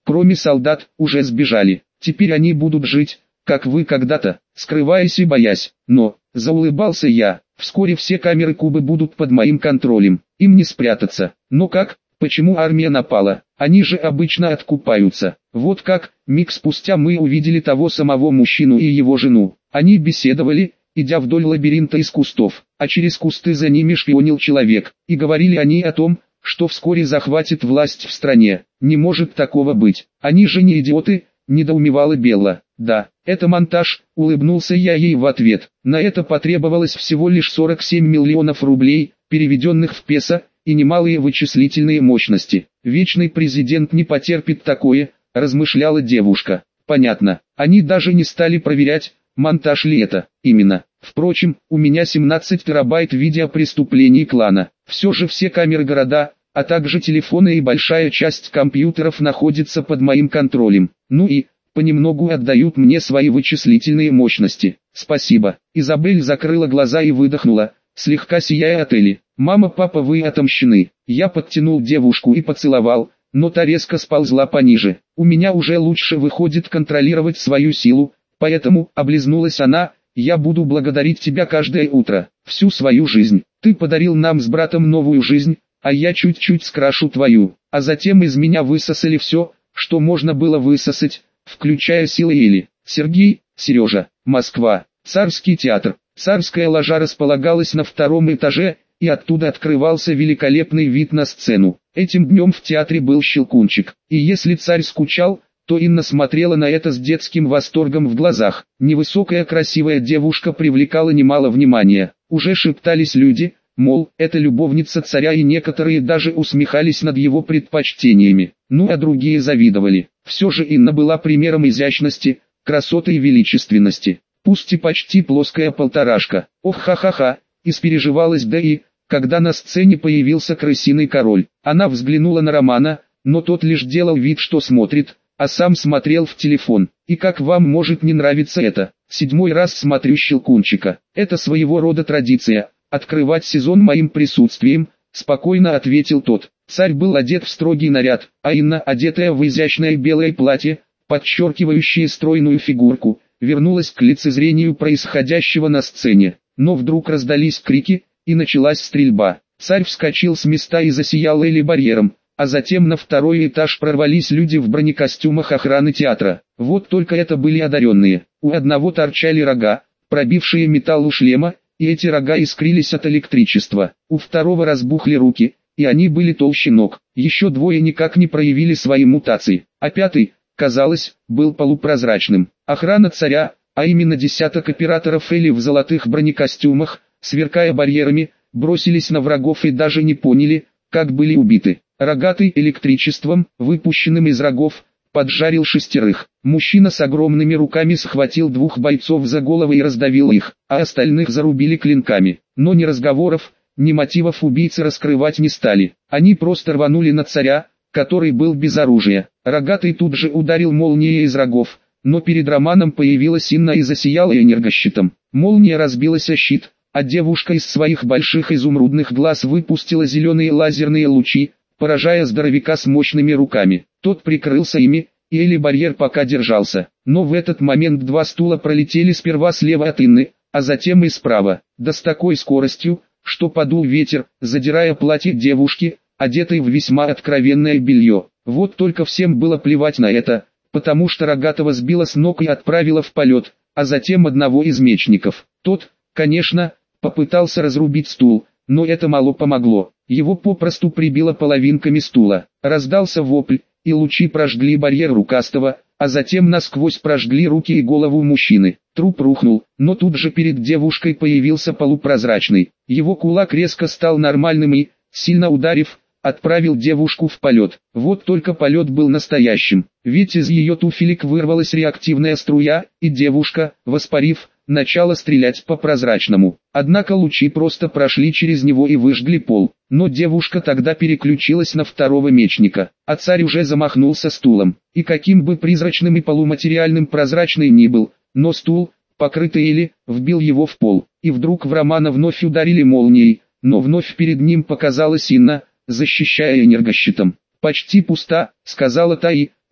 кроме солдат, уже сбежали. Теперь они будут жить, как вы когда-то, скрываясь и боясь. Но, заулыбался я, вскоре все камеры Кубы будут под моим контролем, им не спрятаться. Но как, почему армия напала? Они же обычно откупаются. Вот как, миг спустя мы увидели того самого мужчину и его жену. Они беседовали, идя вдоль лабиринта из кустов, а через кусты за ними шпионил человек, и говорили они о том, что вскоре захватит власть в стране. Не может такого быть, они же не идиоты, недоумевала Белла. Да, это монтаж, улыбнулся я ей в ответ. На это потребовалось всего лишь сорок семь миллионов рублей, переведенных в песо, и немалые вычислительные мощности. Вечный президент не потерпит такое, размышляла девушка. Понятно, они даже не стали проверять, монтаж ли это. Именно. Впрочем, у меня семнадцать терабайт видео преступлений клана. Все же все камеры города, а также телефоны и большая часть компьютеров находятся под моим контролем. Ну и, понемногу отдают мне свои вычислительные мощности. Спасибо. Изабель закрыла глаза и выдохнула, слегка сияя от Эли. «Мама, папа, вы отомщены». Я подтянул девушку и поцеловал, но та резко сползла пониже. «У меня уже лучше выходит контролировать свою силу, поэтому», облизнулась она, «я буду благодарить тебя каждое утро, всю свою жизнь. Ты подарил нам с братом новую жизнь, а я чуть-чуть скрашу твою». А затем из меня высосали все, что можно было высосать, включая силы Эли. Сергей, Сережа, Москва, Царский театр. Царская ложа располагалась на втором этаже, и оттуда открывался великолепный вид на сцену. Этим днем в театре был Щелкунчик, и если царь скучал, то Инна смотрела на это с детским восторгом в глазах. Невысокая красивая девушка привлекала немало внимания. Уже шептались люди, мол, это любовница царя, и некоторые даже усмехались над его предпочтениями. Ну а другие завидовали. Все же Инна была примером изящности, красоты и величественности. Пусть и почти плоская полторашка. Ох, ха-ха-ха, испереживалась, да и, когда на сцене появился крысиный король. Она взглянула на Романа, но тот лишь делал вид, что смотрит, а сам смотрел в телефон. И как вам может не нравиться это? Седьмой раз смотрю Щелкунчика. Это своего рода традиция, открывать сезон моим присутствием, спокойно ответил тот. Царь был одет в строгий наряд, а Инна, одетая в изящное белое платье, подчеркивающее стройную фигурку, вернулась к лицезрению происходящего на сцене. Но вдруг раздались крики, и началась стрельба. Царь вскочил с места и засиял Эли барьером, а затем на второй этаж прорвались люди в бронекостюмах охраны театра. Вот только это были одаренные. У одного торчали рога, пробившие металл у шлема, и эти рога искрились от электричества. У второго разбухли руки, и они были толще ног. Еще двое никак не проявили свои мутации, а пятый, казалось, был полупрозрачным. Охрана царя, а именно десяток операторов Эли в золотых бронекостюмах, сверкая барьерами, бросились на врагов и даже не поняли, как были убиты. Рогатый электричеством, выпущенным из рогов, поджарил шестерых. Мужчина с огромными руками схватил двух бойцов за головы и раздавил их, а остальных зарубили клинками. Но ни разговоров, ни мотивов убийцы раскрывать не стали. Они просто рванули на царя, который был без оружия. Рогатый тут же ударил молнией из рогов, но перед Романом появилась Инна и засияла энергощитом. Молния разбилась о щит, а девушка из своих больших изумрудных глаз выпустила зеленые лазерные лучи, поражая здоровяка с мощными руками. Тот прикрылся ими, и Эли барьер пока держался. Но в этот момент два стула пролетели сперва слева от Инны, а затем и справа, да с такой скоростью, что подул ветер, задирая платье девушки, одетой в весьма откровенное белье. Вот только всем было плевать на это, потому что Рогатого сбила с ног и отправила в полет, а затем одного из мечников. Тот, конечно, попытался разрубить стул, но это мало помогло. Его попросту прибило половинками стула. Раздался вопль, и лучи прожгли барьер рукастого, а затем насквозь прожгли руки и голову мужчины. Труп рухнул, но тут же перед девушкой появился полупрозрачный. Его кулак резко стал нормальным и, сильно ударив, отправил девушку в полет. Вот только полет был настоящим, ведь из ее туфелек вырвалась реактивная струя, и девушка, воспарив, начала стрелять по прозрачному. Однако лучи просто прошли через него и выжгли пол. Но девушка тогда переключилась на второго мечника, а царь уже замахнулся стулом. И каким бы призрачным и полуматериальным прозрачный ни был, но стул, покрытый Эли, вбил его в пол. И вдруг в Романа вновь ударили молнией, но вновь перед ним показалась Инна, защищая энергощитом. «Почти пуста», — сказала та и,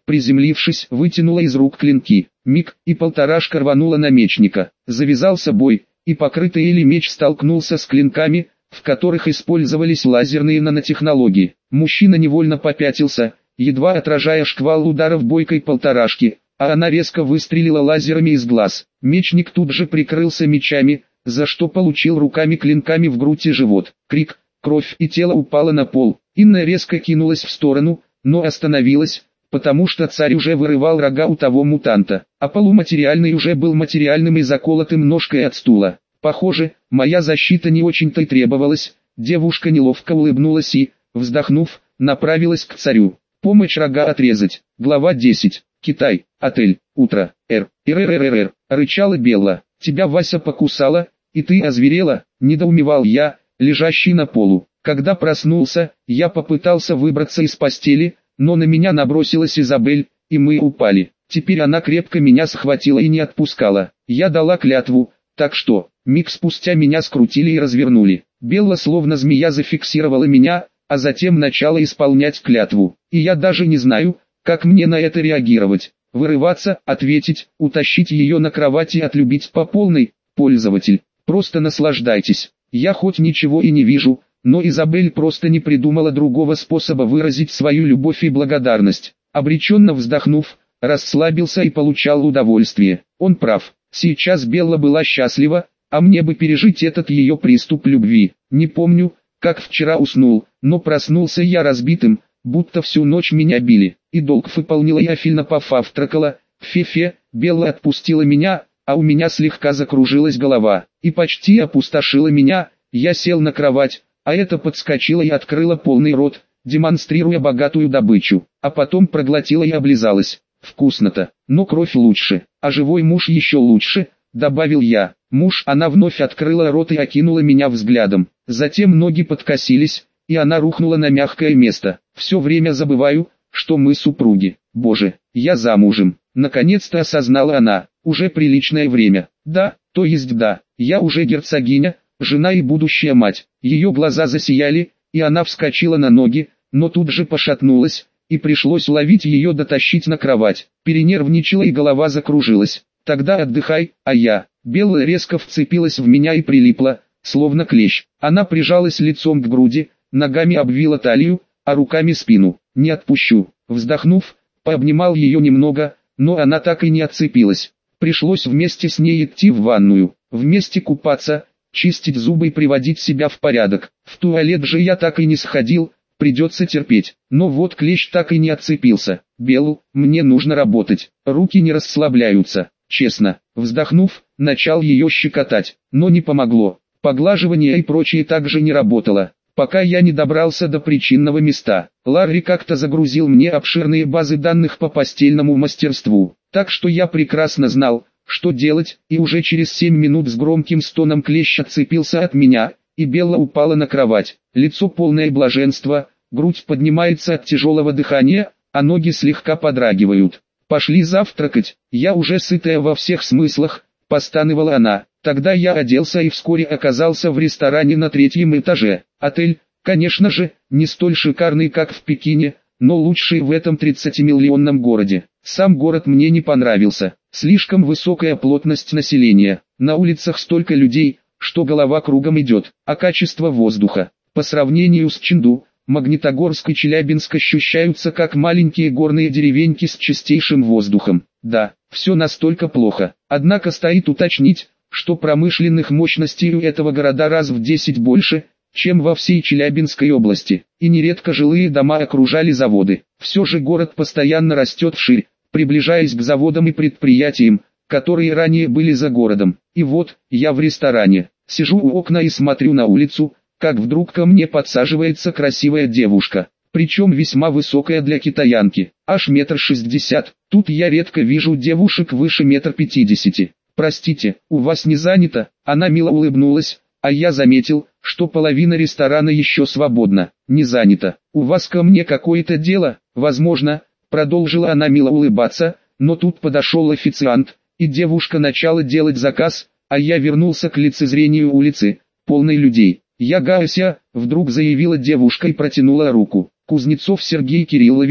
приземлившись, вытянула из рук клинки. Миг, и полторашка рванула на мечника. Завязался бой, и покрытый или меч столкнулся с клинками, в которых использовались лазерные нанотехнологии. Мужчина невольно попятился, едва отражая шквал ударов бойкой полторашки, а она резко выстрелила лазерами из глаз. Мечник тут же прикрылся мечами, за что получил руками клинками в грудь и живот. Крик, кровь, и тело упало на пол. Инна резко кинулась в сторону, но остановилась, потому что царь уже вырывал рога у того мутанта, а полуматериальный уже был материальным и заколотым ножкой от стула. Похоже, моя защита не очень-то и требовалась. Девушка неловко улыбнулась и, вздохнув, направилась к царю. Помочь рога отрезать. Глава десять. Китай. Отель. Утро. Р. РРРР. Рычала Белла. Тебя Вася покусала, и ты озверела? Недоумевал я, лежащий на полу. Когда проснулся, я попытался выбраться из постели, но на меня набросилась Изабель, и мы упали. Теперь она крепко меня схватила и не отпускала. Я дала клятву, так что, миг спустя меня скрутили и развернули. Белла словно змея зафиксировала меня, а затем начала исполнять клятву. И я даже не знаю, как мне на это реагировать. Вырываться, ответить, утащить ее на кровать и отлюбить по полной. Пользователь, просто наслаждайтесь. Я хоть ничего и не вижу, но Изабель просто не придумала другого способа выразить свою любовь и благодарность. Обреченно вздохнув, расслабился и получал удовольствие. Он прав. Сейчас Белла была счастлива, а мне бы пережить этот ее приступ любви. Не помню, как вчера уснул, но проснулся я разбитым, будто всю ночь меня били. И долг выполнила я, фильно повавтракала. Фе-фе, Белла отпустила меня, а у меня слегка закружилась голова, и почти опустошила меня. Я сел на кровать, а эта подскочила и открыла полный рот, демонстрируя богатую добычу, а потом проглотила и облизалась. Вкусно-то, но кровь лучше, а живой муж еще лучше, добавил я. Муж, она вновь открыла рот и окинула меня взглядом, затем ноги подкосились, и она рухнула на мягкое место. Все время забываю, что мы супруги. Боже, я замужем. Наконец-то осознала она. Уже приличное время. Да, то есть да, я уже герцогиня, жена и будущая мать. Ее глаза засияли, и она вскочила на ноги, но тут же пошатнулась, и пришлось ловить ее, дотащить на кровать. Перенервничала и голова закружилась. Тогда отдыхай, а я. Белла резко вцепилась в меня и прилипла, словно клещ. Она прижалась лицом к груди, ногами обвила талию, а руками спину. Не отпущу. Вздохнув, пообнимал ее немного, но она так и не отцепилась. Пришлось вместе с ней идти в ванную, вместе купаться, чистить зубы и приводить себя в порядок. В туалет же я так и не сходил, придется терпеть. Но вот клещ так и не отцепился. Белл, мне нужно работать. Руки не расслабляются, честно. Вздохнув, начал ее щекотать, но не помогло. Поглаживание и прочее также не работало, пока я не добрался до причинного места. Ларри как-то загрузил мне обширные базы данных по постельному мастерству, так что я прекрасно знал, что делать, и уже через семь минут с громким стоном клещ отцепился от меня, и Белла упала на кровать. Лицо полное блаженства, грудь поднимается от тяжелого дыхания, а ноги слегка подрагивают. «Пошли завтракать, я уже сытая во всех смыслах», — постанывала она. Тогда я оделся и вскоре оказался в ресторане на третьем этаже. Отель, конечно же, не столь шикарный, как в Пекине, но лучший в этом тридцатимиллионном городе. Сам город мне не понравился. Слишком высокая плотность населения. На улицах столько людей, что голова кругом идет. А качество воздуха, по сравнению с Чэнду, Магнитогорск и Челябинск, ощущаются как маленькие горные деревеньки с чистейшим воздухом. Да, все настолько плохо. Однако стоит уточнить, что промышленных мощностей у этого города раз в десять больше, чем во всей Челябинской области, и нередко жилые дома окружали заводы. Все же город постоянно растет вширь, приближаясь к заводам и предприятиям, которые ранее были за городом. И вот, я в ресторане, сижу у окна и смотрю на улицу, как вдруг ко мне подсаживается красивая девушка, причем весьма высокая для китаянки, аж метр шестьдесят. Тут я редко вижу девушек выше метр пятидесяти. «Простите, у вас не занято?» Она мило улыбнулась, а я заметил, что половина ресторана еще свободна. «Не занято. У вас ко мне какое-то дело?» «Возможно», — продолжила она мило улыбаться, но тут подошел официант, и девушка начала делать заказ, а я вернулся к лицезрению улицы, полной людей. «Я Гася», — вдруг заявила девушка и протянула руку. «Кузнецов Сергей Кириллович»,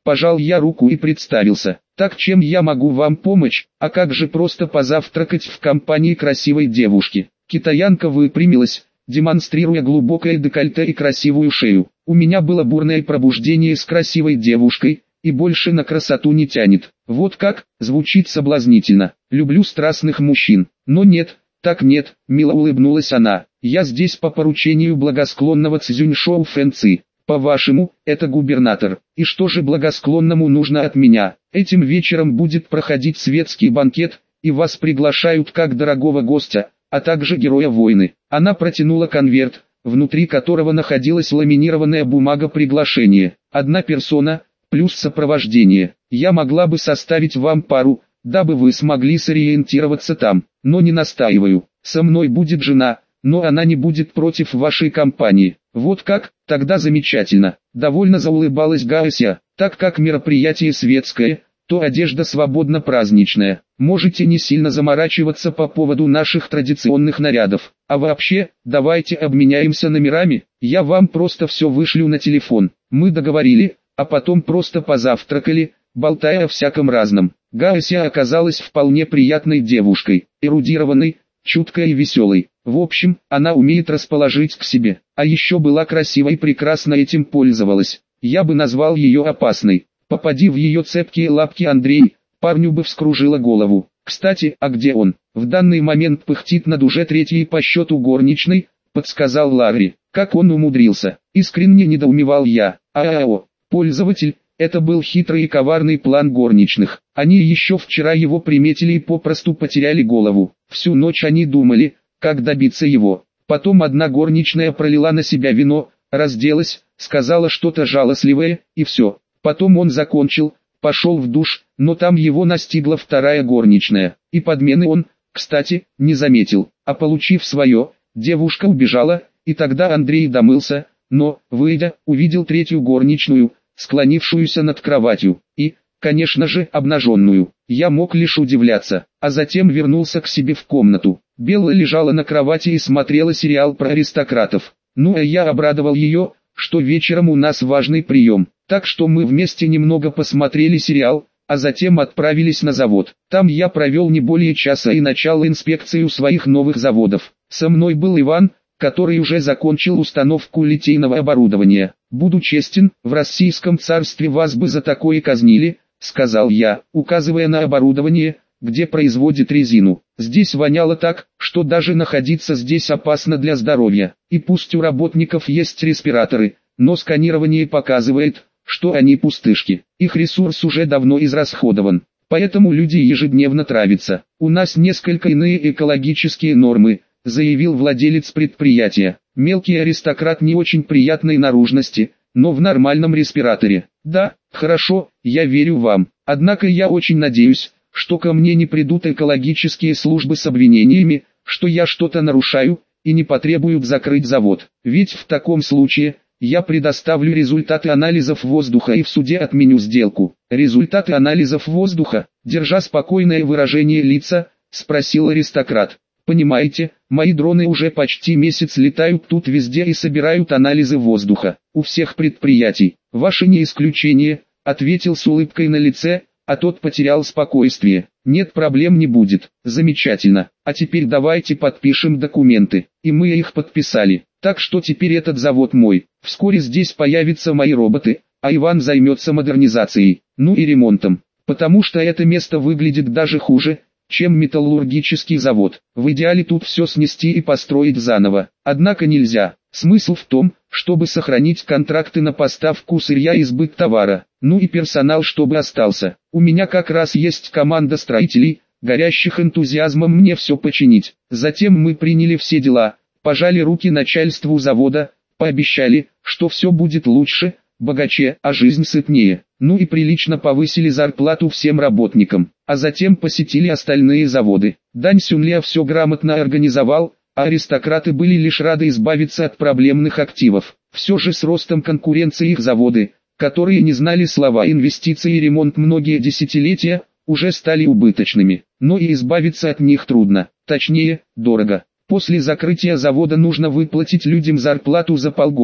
Пожал я руку и представился. Так чем я могу вам помочь, а как же просто позавтракать в компании красивой девушки? Китаянка выпрямилась, демонстрируя глубокое декольте и красивую шею. У меня было бурное пробуждение с красивой девушкой, и больше на красоту не тянет. Вот как, звучит соблазнительно. Люблю страстных мужчин. Но нет, так нет, мило улыбнулась она. Я здесь по поручению благосклонного Цзюньшоу Фэнци. По-вашему, это губернатор. И что же благосклонному нужно от меня? Этим вечером будет проходить светский банкет, и вас приглашают как дорогого гостя, а также героя войны. Она протянула конверт, внутри которого находилась ламинированная бумага приглашения. Одна персона, плюс сопровождение. Я могла бы составить вам пару, дабы вы смогли сориентироваться там, но не настаиваю. Со мной будет жена, но она не будет против вашей компании. Вот как? Тогда замечательно. Довольно заулыбалась Гаося. Так как мероприятие светское, то одежда свободно праздничная. Можете не сильно заморачиваться по поводу наших традиционных нарядов. А вообще, давайте обменяемся номерами. Я вам просто все вышлю на телефон. Мы договорили, а потом просто позавтракали, болтая о всяком разном. Гаося оказалась вполне приятной девушкой, эрудированной, чуткой и веселой. В общем, она умеет расположить к себе, а еще была красивой и прекрасно этим пользовалась. Я бы назвал ее опасной. Попади в ее цепкие лапки Андрей, парню бы вскружило голову. Кстати, а где он? В данный момент пыхтит над уже третьей по счету горничной, подсказал Ларри. Как он умудрился? Искренне недоумевал я. ААО, пользователь, это был хитрый и коварный план горничных. Они еще вчера его приметили и попросту потеряли голову. Всю ночь они думали, как добиться его. Потом одна горничная пролила на себя вино, разделась, сказала что-то жалостливое, и все. Потом он закончил, пошел в душ, но там его настигла вторая горничная. И подмены он, кстати, не заметил. А получив свое, девушка убежала, и тогда Андрей домылся, но, выйдя, увидел третью горничную, склонившуюся над кроватью, и, конечно же, обнаженную. Я мог лишь удивляться, а затем вернулся к себе в комнату. Белла лежала на кровати и смотрела сериал про аристократов. Ну а я обрадовал ее, что вечером у нас важный прием. Так что мы вместе немного посмотрели сериал, а затем отправились на завод. Там я провел не более часа и начал инспекцию своих новых заводов. Со мной был Иван, который уже закончил установку литейного оборудования. «Буду честен, в российском царстве вас бы за такое казнили», — сказал я, указывая на оборудование, где производят резину. Здесь воняло так, что даже находиться здесь опасно для здоровья. И пусть у работников есть респираторы, но сканирование показывает, что они пустышки. Их ресурс уже давно израсходован. Поэтому люди ежедневно травятся. У нас несколько иные экологические нормы, заявил владелец предприятия. Мелкий аристократ не очень приятной наружности, но в нормальном респираторе. Да, хорошо, я верю вам. Однако я очень надеюсь, что ко мне не придут экологические службы с обвинениями, что я что-то нарушаю, и не потребуют закрыть завод. Ведь в таком случае, я предоставлю результаты анализов воздуха и в суде отменю сделку. Результаты анализов воздуха, держа спокойное выражение лица, спросил аристократ. Понимаете, мои дроны уже почти месяц летают тут везде и собирают анализы воздуха. У всех предприятий. Ваше не исключение, ответил с улыбкой на лице, а тот потерял спокойствие. Нет, проблем не будет. Замечательно. А теперь давайте подпишем документы. И мы их подписали. Так что теперь этот завод мой. Вскоре здесь появятся мои роботы, а Иван займется модернизацией, ну и ремонтом. Потому что это место выглядит даже хуже, чем металлургический завод. В идеале тут все снести и построить заново. Однако нельзя. Смысл в том, чтобы сохранить контракты на поставку сырья и сбыт товара. Ну и персонал чтобы остался. У меня как раз есть команда строителей, горящих энтузиазмом мне все починить. Затем мы приняли все дела, пожали руки начальству завода, пообещали, что все будет лучше, богаче, а жизнь сытнее. Ну и прилично повысили зарплату всем работникам, а затем посетили остальные заводы. Дань Сюнля все грамотно организовал, а аристократы были лишь рады избавиться от проблемных активов. Все же с ростом конкуренции их заводы, которые не знали слова инвестиции и ремонт многие десятилетия, уже стали убыточными. Но и избавиться от них трудно, точнее, дорого. После закрытия завода нужно выплатить людям зарплату за полгода, а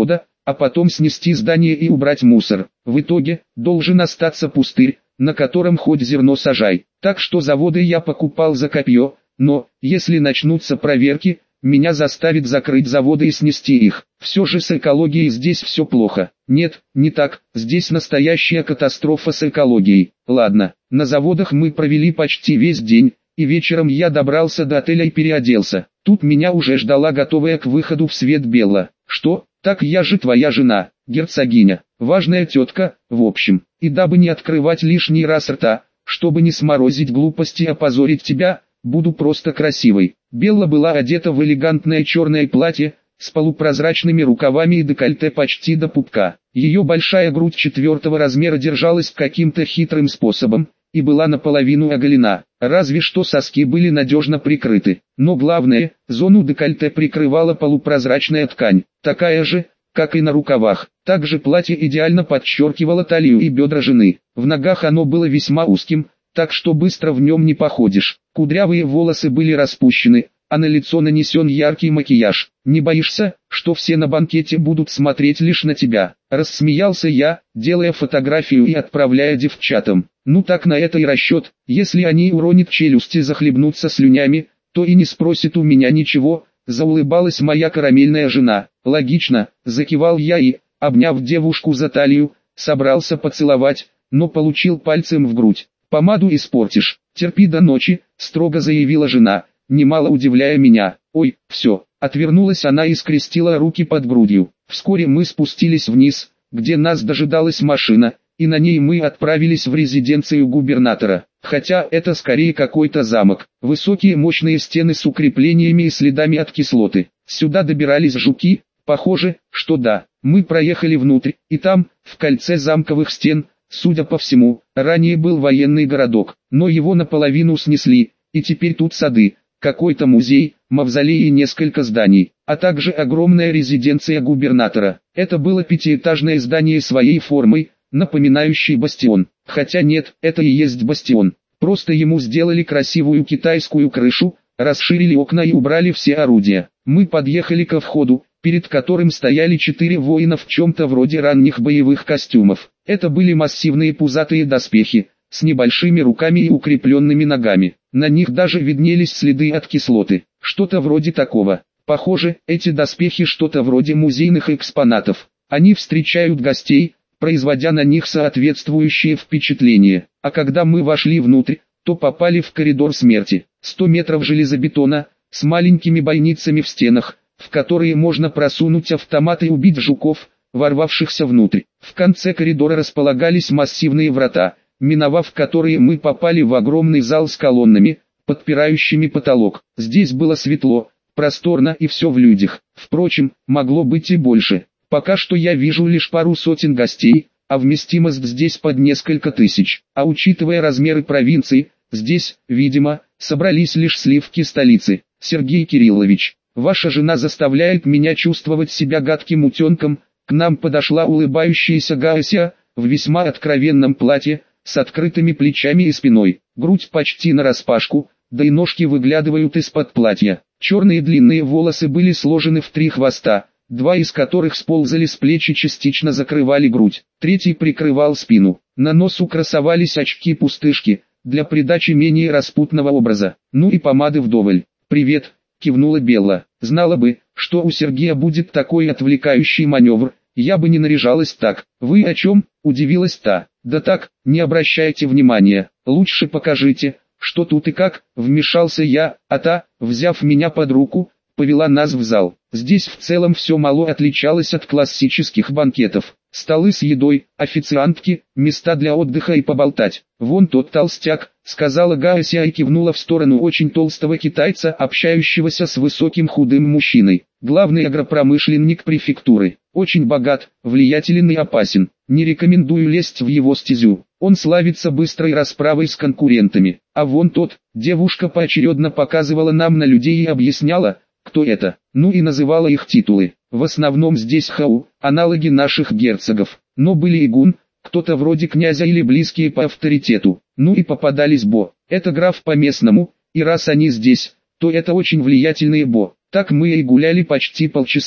а потом снести здание и убрать мусор. В итоге, должен остаться пустырь, на котором хоть зерно сажай. Так что заводы я покупал за копье, но, если начнутся проверки, меня заставит закрыть заводы и снести их. Все же с экологией здесь все плохо. Нет, не так, здесь настоящая катастрофа с экологией. Ладно, на заводах мы провели почти весь день, и вечером я добрался до отеля и переоделся. Тут меня уже ждала готовая к выходу в свет Белла. Что? Так я же твоя жена, герцогиня, важная тетка, в общем. И дабы не открывать лишний раз рта, чтобы не сморозить глупости и опозорить тебя, буду просто красивой. Белла была одета в элегантное черное платье, с полупрозрачными рукавами и декольте почти до пупка. Ее большая грудь четвертого размера держалась каким-то хитрым способом, и была наполовину оголена, разве что соски были надежно прикрыты. Но главное, зону декольте прикрывала полупрозрачная ткань, такая же, как и на рукавах. Также платье идеально подчеркивало талию и бедра жены. В ногах оно было весьма узким, так что быстро в нем не походишь. Кудрявые волосы были распущены, а на лицо нанесен яркий макияж. «Не боишься, что все на банкете будут смотреть лишь на тебя?» Рассмеялся я, делая фотографию и отправляя девчатам. «Ну так на это и расчет, если они уронят челюсти и захлебнутся слюнями, то и не спросят у меня ничего», заулыбалась моя карамельная жена. «Логично», закивал я и, обняв девушку за талию, собрался поцеловать, но получил пальцем в грудь. «Помаду испортишь, терпи до ночи», строго заявила жена, немало удивляя меня. «Ой, все». Отвернулась она и скрестила руки под грудью. Вскоре мы спустились вниз, где нас дожидалась машина, и на ней мы отправились в резиденцию губернатора. Хотя это скорее какой-то замок. Высокие мощные стены с укреплениями и следами от кислоты. Сюда добирались жуки? Похоже, что да. Мы проехали внутрь, и там, в кольце замковых стен, судя по всему, ранее был военный городок, но его наполовину снесли, и теперь тут сады, какой-то музей, мавзолей и несколько зданий, а также огромная резиденция губернатора. Это было пятиэтажное здание своей формой, напоминающий бастион. Хотя нет, это и есть бастион. Просто ему сделали красивую китайскую крышу, расширили окна и убрали все орудия. Мы подъехали ко входу, перед которым стояли четыре воина в чем-то вроде ранних боевых костюмов. Это были массивные пузатые доспехи, с небольшими руками и укрепленными ногами. На них даже виднелись следы от кислоты. Что-то вроде такого. Похоже, эти доспехи что-то вроде музейных экспонатов. Они встречают гостей, производя на них соответствующее впечатление. А когда мы вошли внутрь, то попали в коридор смерти. сто метров железобетона, с маленькими бойницами в стенах, в которые можно просунуть автомат и убить жуков, ворвавшихся внутрь. В конце коридора располагались массивные врата, миновав которые мы попали в огромный зал с колоннами, подпирающими потолок. Здесь было светло, просторно и все в людях. Впрочем, могло быть и больше. Пока что я вижу лишь пару сотен гостей, а вместимость здесь под несколько тысяч. А учитывая размеры провинции, здесь, видимо, собрались лишь сливки столицы. Сергей Кириллович, ваша жена заставляет меня чувствовать себя гадким утенком. К нам подошла улыбающаяся Гаося, в весьма откровенном платье, с открытыми плечами и спиной. Грудь почти нараспашку, да и ножки выглядывают из-под платья. Черные длинные волосы были сложены в три хвоста, два из которых сползали с плеч и частично закрывали грудь, третий прикрывал спину. На носу красовались очки-пустышки, для придачи менее распутного образа, ну и помады вдоволь. «Привет», — кивнула Белла, — «знала бы, что у Сергея будет такой отвлекающий маневр, я бы не наряжалась так». «Вы о чем?» — удивилась та. «Да так, не обращайте внимания, лучше покажите, что тут и как», — вмешался я, а та, взяв меня под руку, повела нас в зал. Здесь в целом все мало отличалось от классических банкетов. Столы с едой, официантки, места для отдыха и поболтать. «Вон тот толстяк», — сказала Гаося и кивнула в сторону очень толстого китайца, общающегося с высоким худым мужчиной. Главный агропромышленник префектуры. Очень богат, влиятелен и опасен. Не рекомендую лезть в его стезю. Он славится быстрой расправой с конкурентами. А вон тот, девушка поочередно показывала нам на людей и объясняла, кто это, ну и называла их титулы. В основном здесь хау, аналоги наших герцогов, но были и гун, кто-то вроде князя или близкие по авторитету. Ну и попадались бо, это граф по-местному, и раз они здесь, то это очень влиятельные бо. Так мы и гуляли почти полчаса.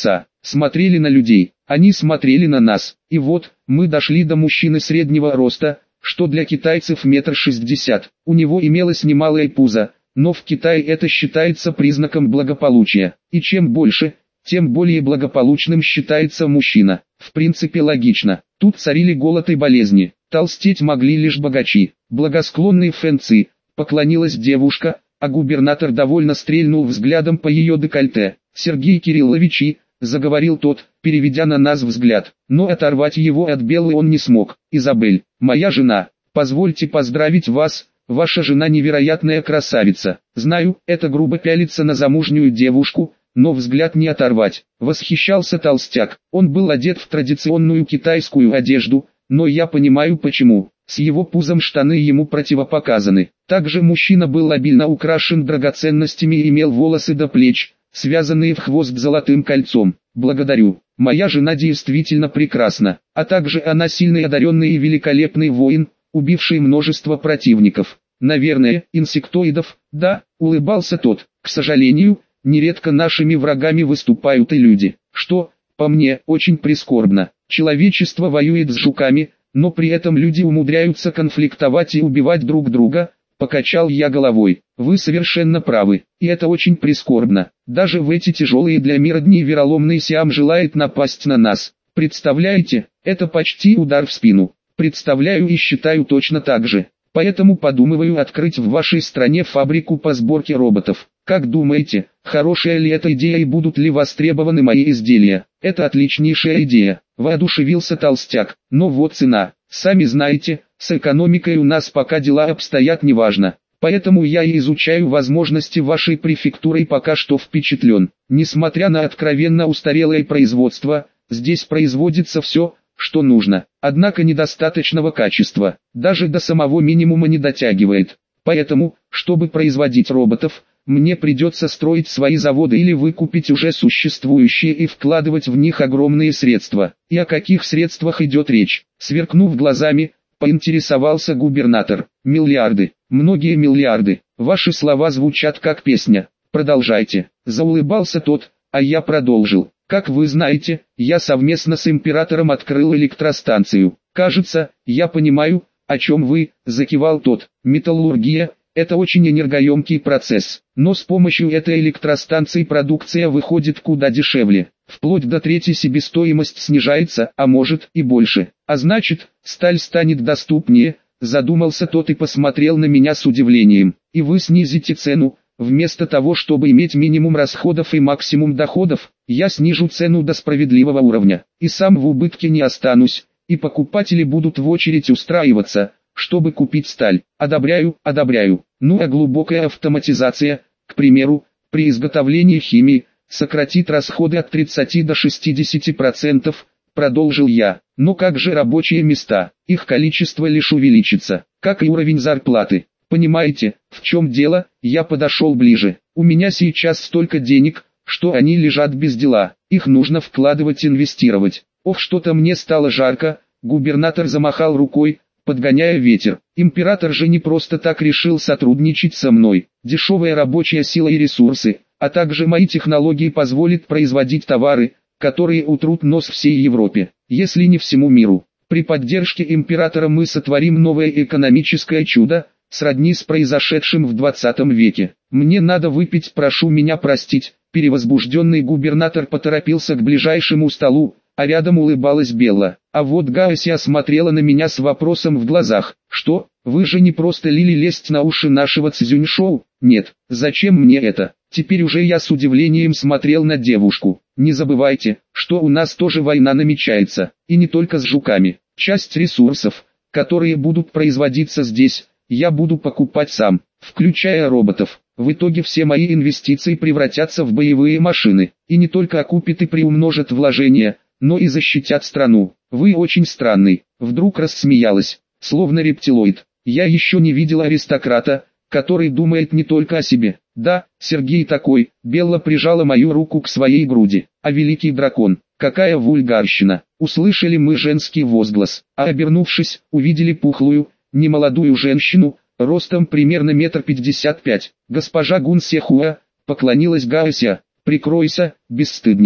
смотрели на людей, они смотрели на нас. И вот, мы дошли до мужчины среднего роста, что для китайцев метр шестьдесят. У него имелось немалое пузо, но в Китае это считается признаком благополучия. И чем больше, тем более благополучным считается мужчина. В принципе логично. Тут царили голод и болезни. Толстеть могли лишь богачи. Благосклонные фэнцы. Поклонилась девушка, а губернатор довольно стрельнул взглядом по ее декольте. «Сергей Кириллович», — заговорил тот, переведя на нас взгляд, но оторвать его от Беллы он не смог. «Изабель, моя жена, позвольте поздравить вас, ваша жена невероятная красавица. Знаю, это грубо пялиться на замужнюю девушку, но взгляд не оторвать». Восхищался толстяк. Он был одет в традиционную китайскую одежду, но я понимаю почему. С его пузом штаны ему противопоказаны. Также мужчина был обильно украшен драгоценностями и имел волосы до плеч, связанные в хвост золотым кольцом. «Благодарю. Моя жена действительно прекрасна, а также она сильный, одаренный и великолепный воин, убивший множество противников. Наверное, инсектоидов». «Да», — улыбался тот. «К сожалению, нередко нашими врагами выступают и люди, что, по мне, очень прискорбно. Человечество воюет с жуками, но при этом люди умудряются конфликтовать и убивать друг друга». Покачал я головой. «Вы совершенно правы, и это очень прискорбно. Даже в эти тяжелые для мира дни вероломный Сиам желает напасть на нас. Представляете, это почти удар в спину. Представляю и считаю точно так же. Поэтому подумываю открыть в вашей стране фабрику по сборке роботов. Как думаете, хорошая ли эта идея и будут ли востребованы мои изделия?» «Это отличнейшая идея», — воодушевился толстяк. «Но вот цена. Сами знаете, с экономикой у нас пока дела обстоят неважно. Поэтому я и изучаю возможности вашей префектуры и пока что впечатлен. Несмотря на откровенно устарелое производство, здесь производится все, что нужно. Однако недостаточного качества, даже до самого минимума не дотягивает. Поэтому, чтобы производить роботов, мне придется строить свои заводы или выкупить уже существующие и вкладывать в них огромные средства». «И о каких средствах идет речь?» Сверкнув глазами, поинтересовался губернатор. «Миллиарды, многие миллиарды. Ваши слова звучат как песня. Продолжайте». Заулыбался тот, а я продолжил. «Как вы знаете, я совместно с императором открыл электростанцию. Кажется, я понимаю, о чем вы», — закивал тот. «Металлургия — это очень энергоемкий процесс, но с помощью этой электростанции продукция выходит куда дешевле. Вплоть до трети себестоимость снижается, а может и больше. А значит, сталь станет доступнее», — задумался тот и посмотрел на меня с удивлением. «И вы снизите цену, вместо того, чтобы иметь минимум расходов и максимум доходов?» «Я снижу цену до справедливого уровня, и сам в убытке не останусь, и покупатели будут в очередь устраиваться, чтобы купить сталь. Одобряю, одобряю. Ну а глубокая автоматизация, к примеру, при изготовлении химии, сократит расходы от тридцати до шестидесяти процентов, продолжил я. Но как же рабочие места? Их количество лишь увеличится, как и уровень зарплаты. Понимаете, в чем дело? Я подошел ближе. У меня сейчас столько денег, что они лежат без дела. Их нужно вкладывать, инвестировать. Ох, что-то мне стало жарко. Губернатор замахал рукой, подгоняя ветер. Император же не просто так решил сотрудничать со мной. Дешевая рабочая сила и ресурсы, а также мои технологии позволят производить товары, которые утрут нос всей Европе, если не всему миру. При поддержке императора мы сотворим новое экономическое чудо, сродни с произошедшим в двадцатом веке. Мне надо выпить, прошу меня простить. Перевозбужденный губернатор поторопился к ближайшему столу, а рядом улыбалась Белла. А вот Гаося смотрела на меня с вопросом в глазах. «Что, вы же не просто лили лезть на уши нашего Цзюньшоу?» «Нет, зачем мне это?» Теперь уже я с удивлением смотрел на девушку. «Не забывайте, что у нас тоже война намечается, и не только с жуками. Часть ресурсов, которые будут производиться здесь, я буду покупать сам, включая роботов. В итоге все мои инвестиции превратятся в боевые машины, и не только окупят и приумножат вложения, но и защитят страну. Вы очень странный». Вдруг рассмеялась, словно рептилоид. «Я еще не видел аристократа, который думает не только о себе». «Да, Сергей такой». Белла прижала мою руку к своей груди. «А великий дракон, какая вульгарщина!» Услышали мы женский возглас, а обернувшись, увидели пухлую, немолодую женщину, ростом примерно метр пятьдесят пять. «Госпожа Гун Сехуа», поклонилась Гаося. «Прикройся, бесстыдница».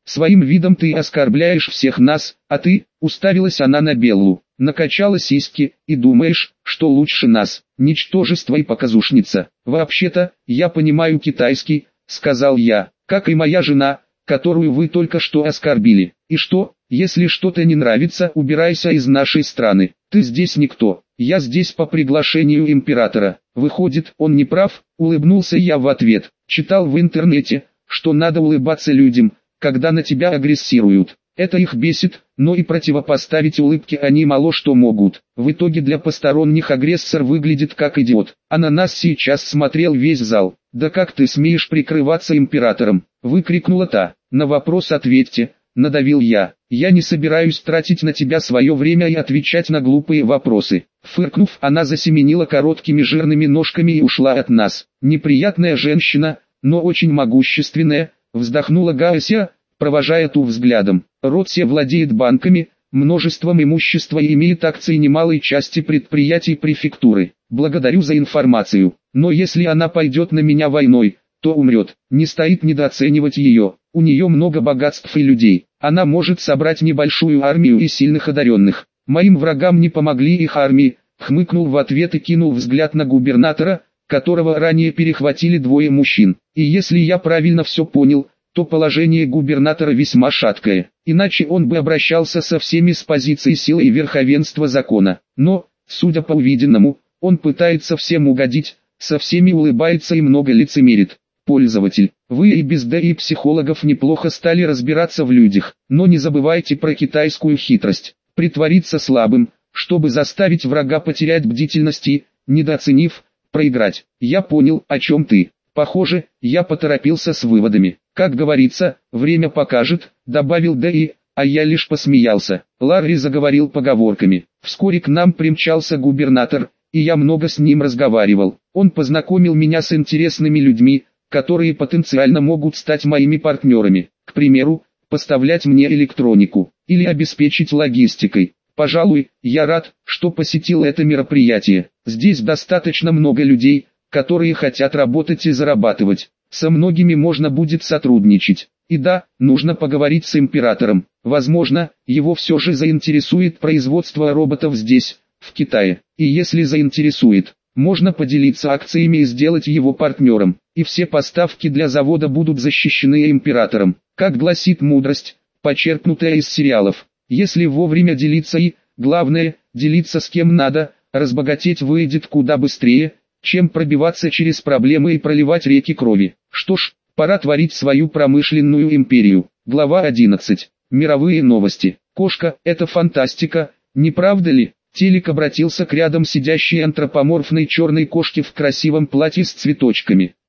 Своим видом ты оскорбляешь всех нас, а ты, уставилась она на Беллу, накачала сиськи, и думаешь, что лучше нас, ничтожество и показушница. Вообще-то, я понимаю китайский, сказал я, как и моя жена, которую вы только что оскорбили. И что, если что-то не нравится, убирайся из нашей страны. Ты здесь никто, я здесь по приглашению императора. Выходит, он не прав, улыбнулся я в ответ. Читал в интернете, что надо улыбаться людям, когда на тебя агрессируют. Это их бесит, но и противопоставить улыбке они мало что могут. В итоге для посторонних агрессор выглядит как идиот. А на нас сейчас смотрел весь зал. «Да как ты смеешь прикрываться императором?» — выкрикнула та. «На вопрос ответьте», — надавил я. «Я не собираюсь тратить на тебя свое время и отвечать на глупые вопросы». Фыркнув, она засеменила короткими жирными ножками и ушла от нас. «Неприятная женщина, но очень могущественная», — вздохнула Гаося, провожая ту взглядом. Ротсе владеет банками, множеством имущества и имеет акции немалой части предприятий префектуры. Благодарю за информацию, но если она пойдет на меня войной, то умрет. Не стоит недооценивать ее. У нее много богатств и людей. Она может собрать небольшую армию и сильных одаренных. Моим врагам не помогли их армии, хмыкнул в ответ и кинул взгляд на губернатора, которого ранее перехватили двое мужчин. И если я правильно все понял, то положение губернатора весьма шаткое, иначе он бы обращался со всеми с позиции силы и верховенства закона. Но, судя по увиденному, он пытается всем угодить, со всеми улыбается и много лицемерит. Пользователь, вы и без ди и психологов неплохо стали разбираться в людях, но не забывайте про китайскую хитрость. Притвориться слабым, чтобы заставить врага потерять бдительность и, недооценив, проиграть. Я понял, о чем ты. Похоже, я поторопился с выводами. Как говорится, время покажет, добавил ди, а я лишь посмеялся. Ларри заговорил поговорками. Вскоре к нам примчался губернатор, и я много с ним разговаривал. Он познакомил меня с интересными людьми, которые потенциально могут стать моими партнерами. К примеру, поставлять мне электронику, или обеспечить логистикой. Пожалуй, я рад, что посетил это мероприятие. Здесь достаточно много людей, которые хотят работать и зарабатывать. Со многими можно будет сотрудничать. И да, нужно поговорить с императором. Возможно, его все же заинтересует производство роботов здесь, в Китае. И если заинтересует, можно поделиться акциями и сделать его партнером. И все поставки для завода будут защищены императором. Как гласит мудрость, почерпнутая из сериалов. Если вовремя делиться и, главное, делиться с кем надо, разбогатеть выйдет куда быстрее, чем пробиваться через проблемы и проливать реки крови. Что ж, пора творить свою промышленную империю. Глава одиннадцать. Мировые новости. Кошка – это фантастика, не правда ли? Телек обратился к рядом сидящей антропоморфной черной кошке в красивом платье с цветочками.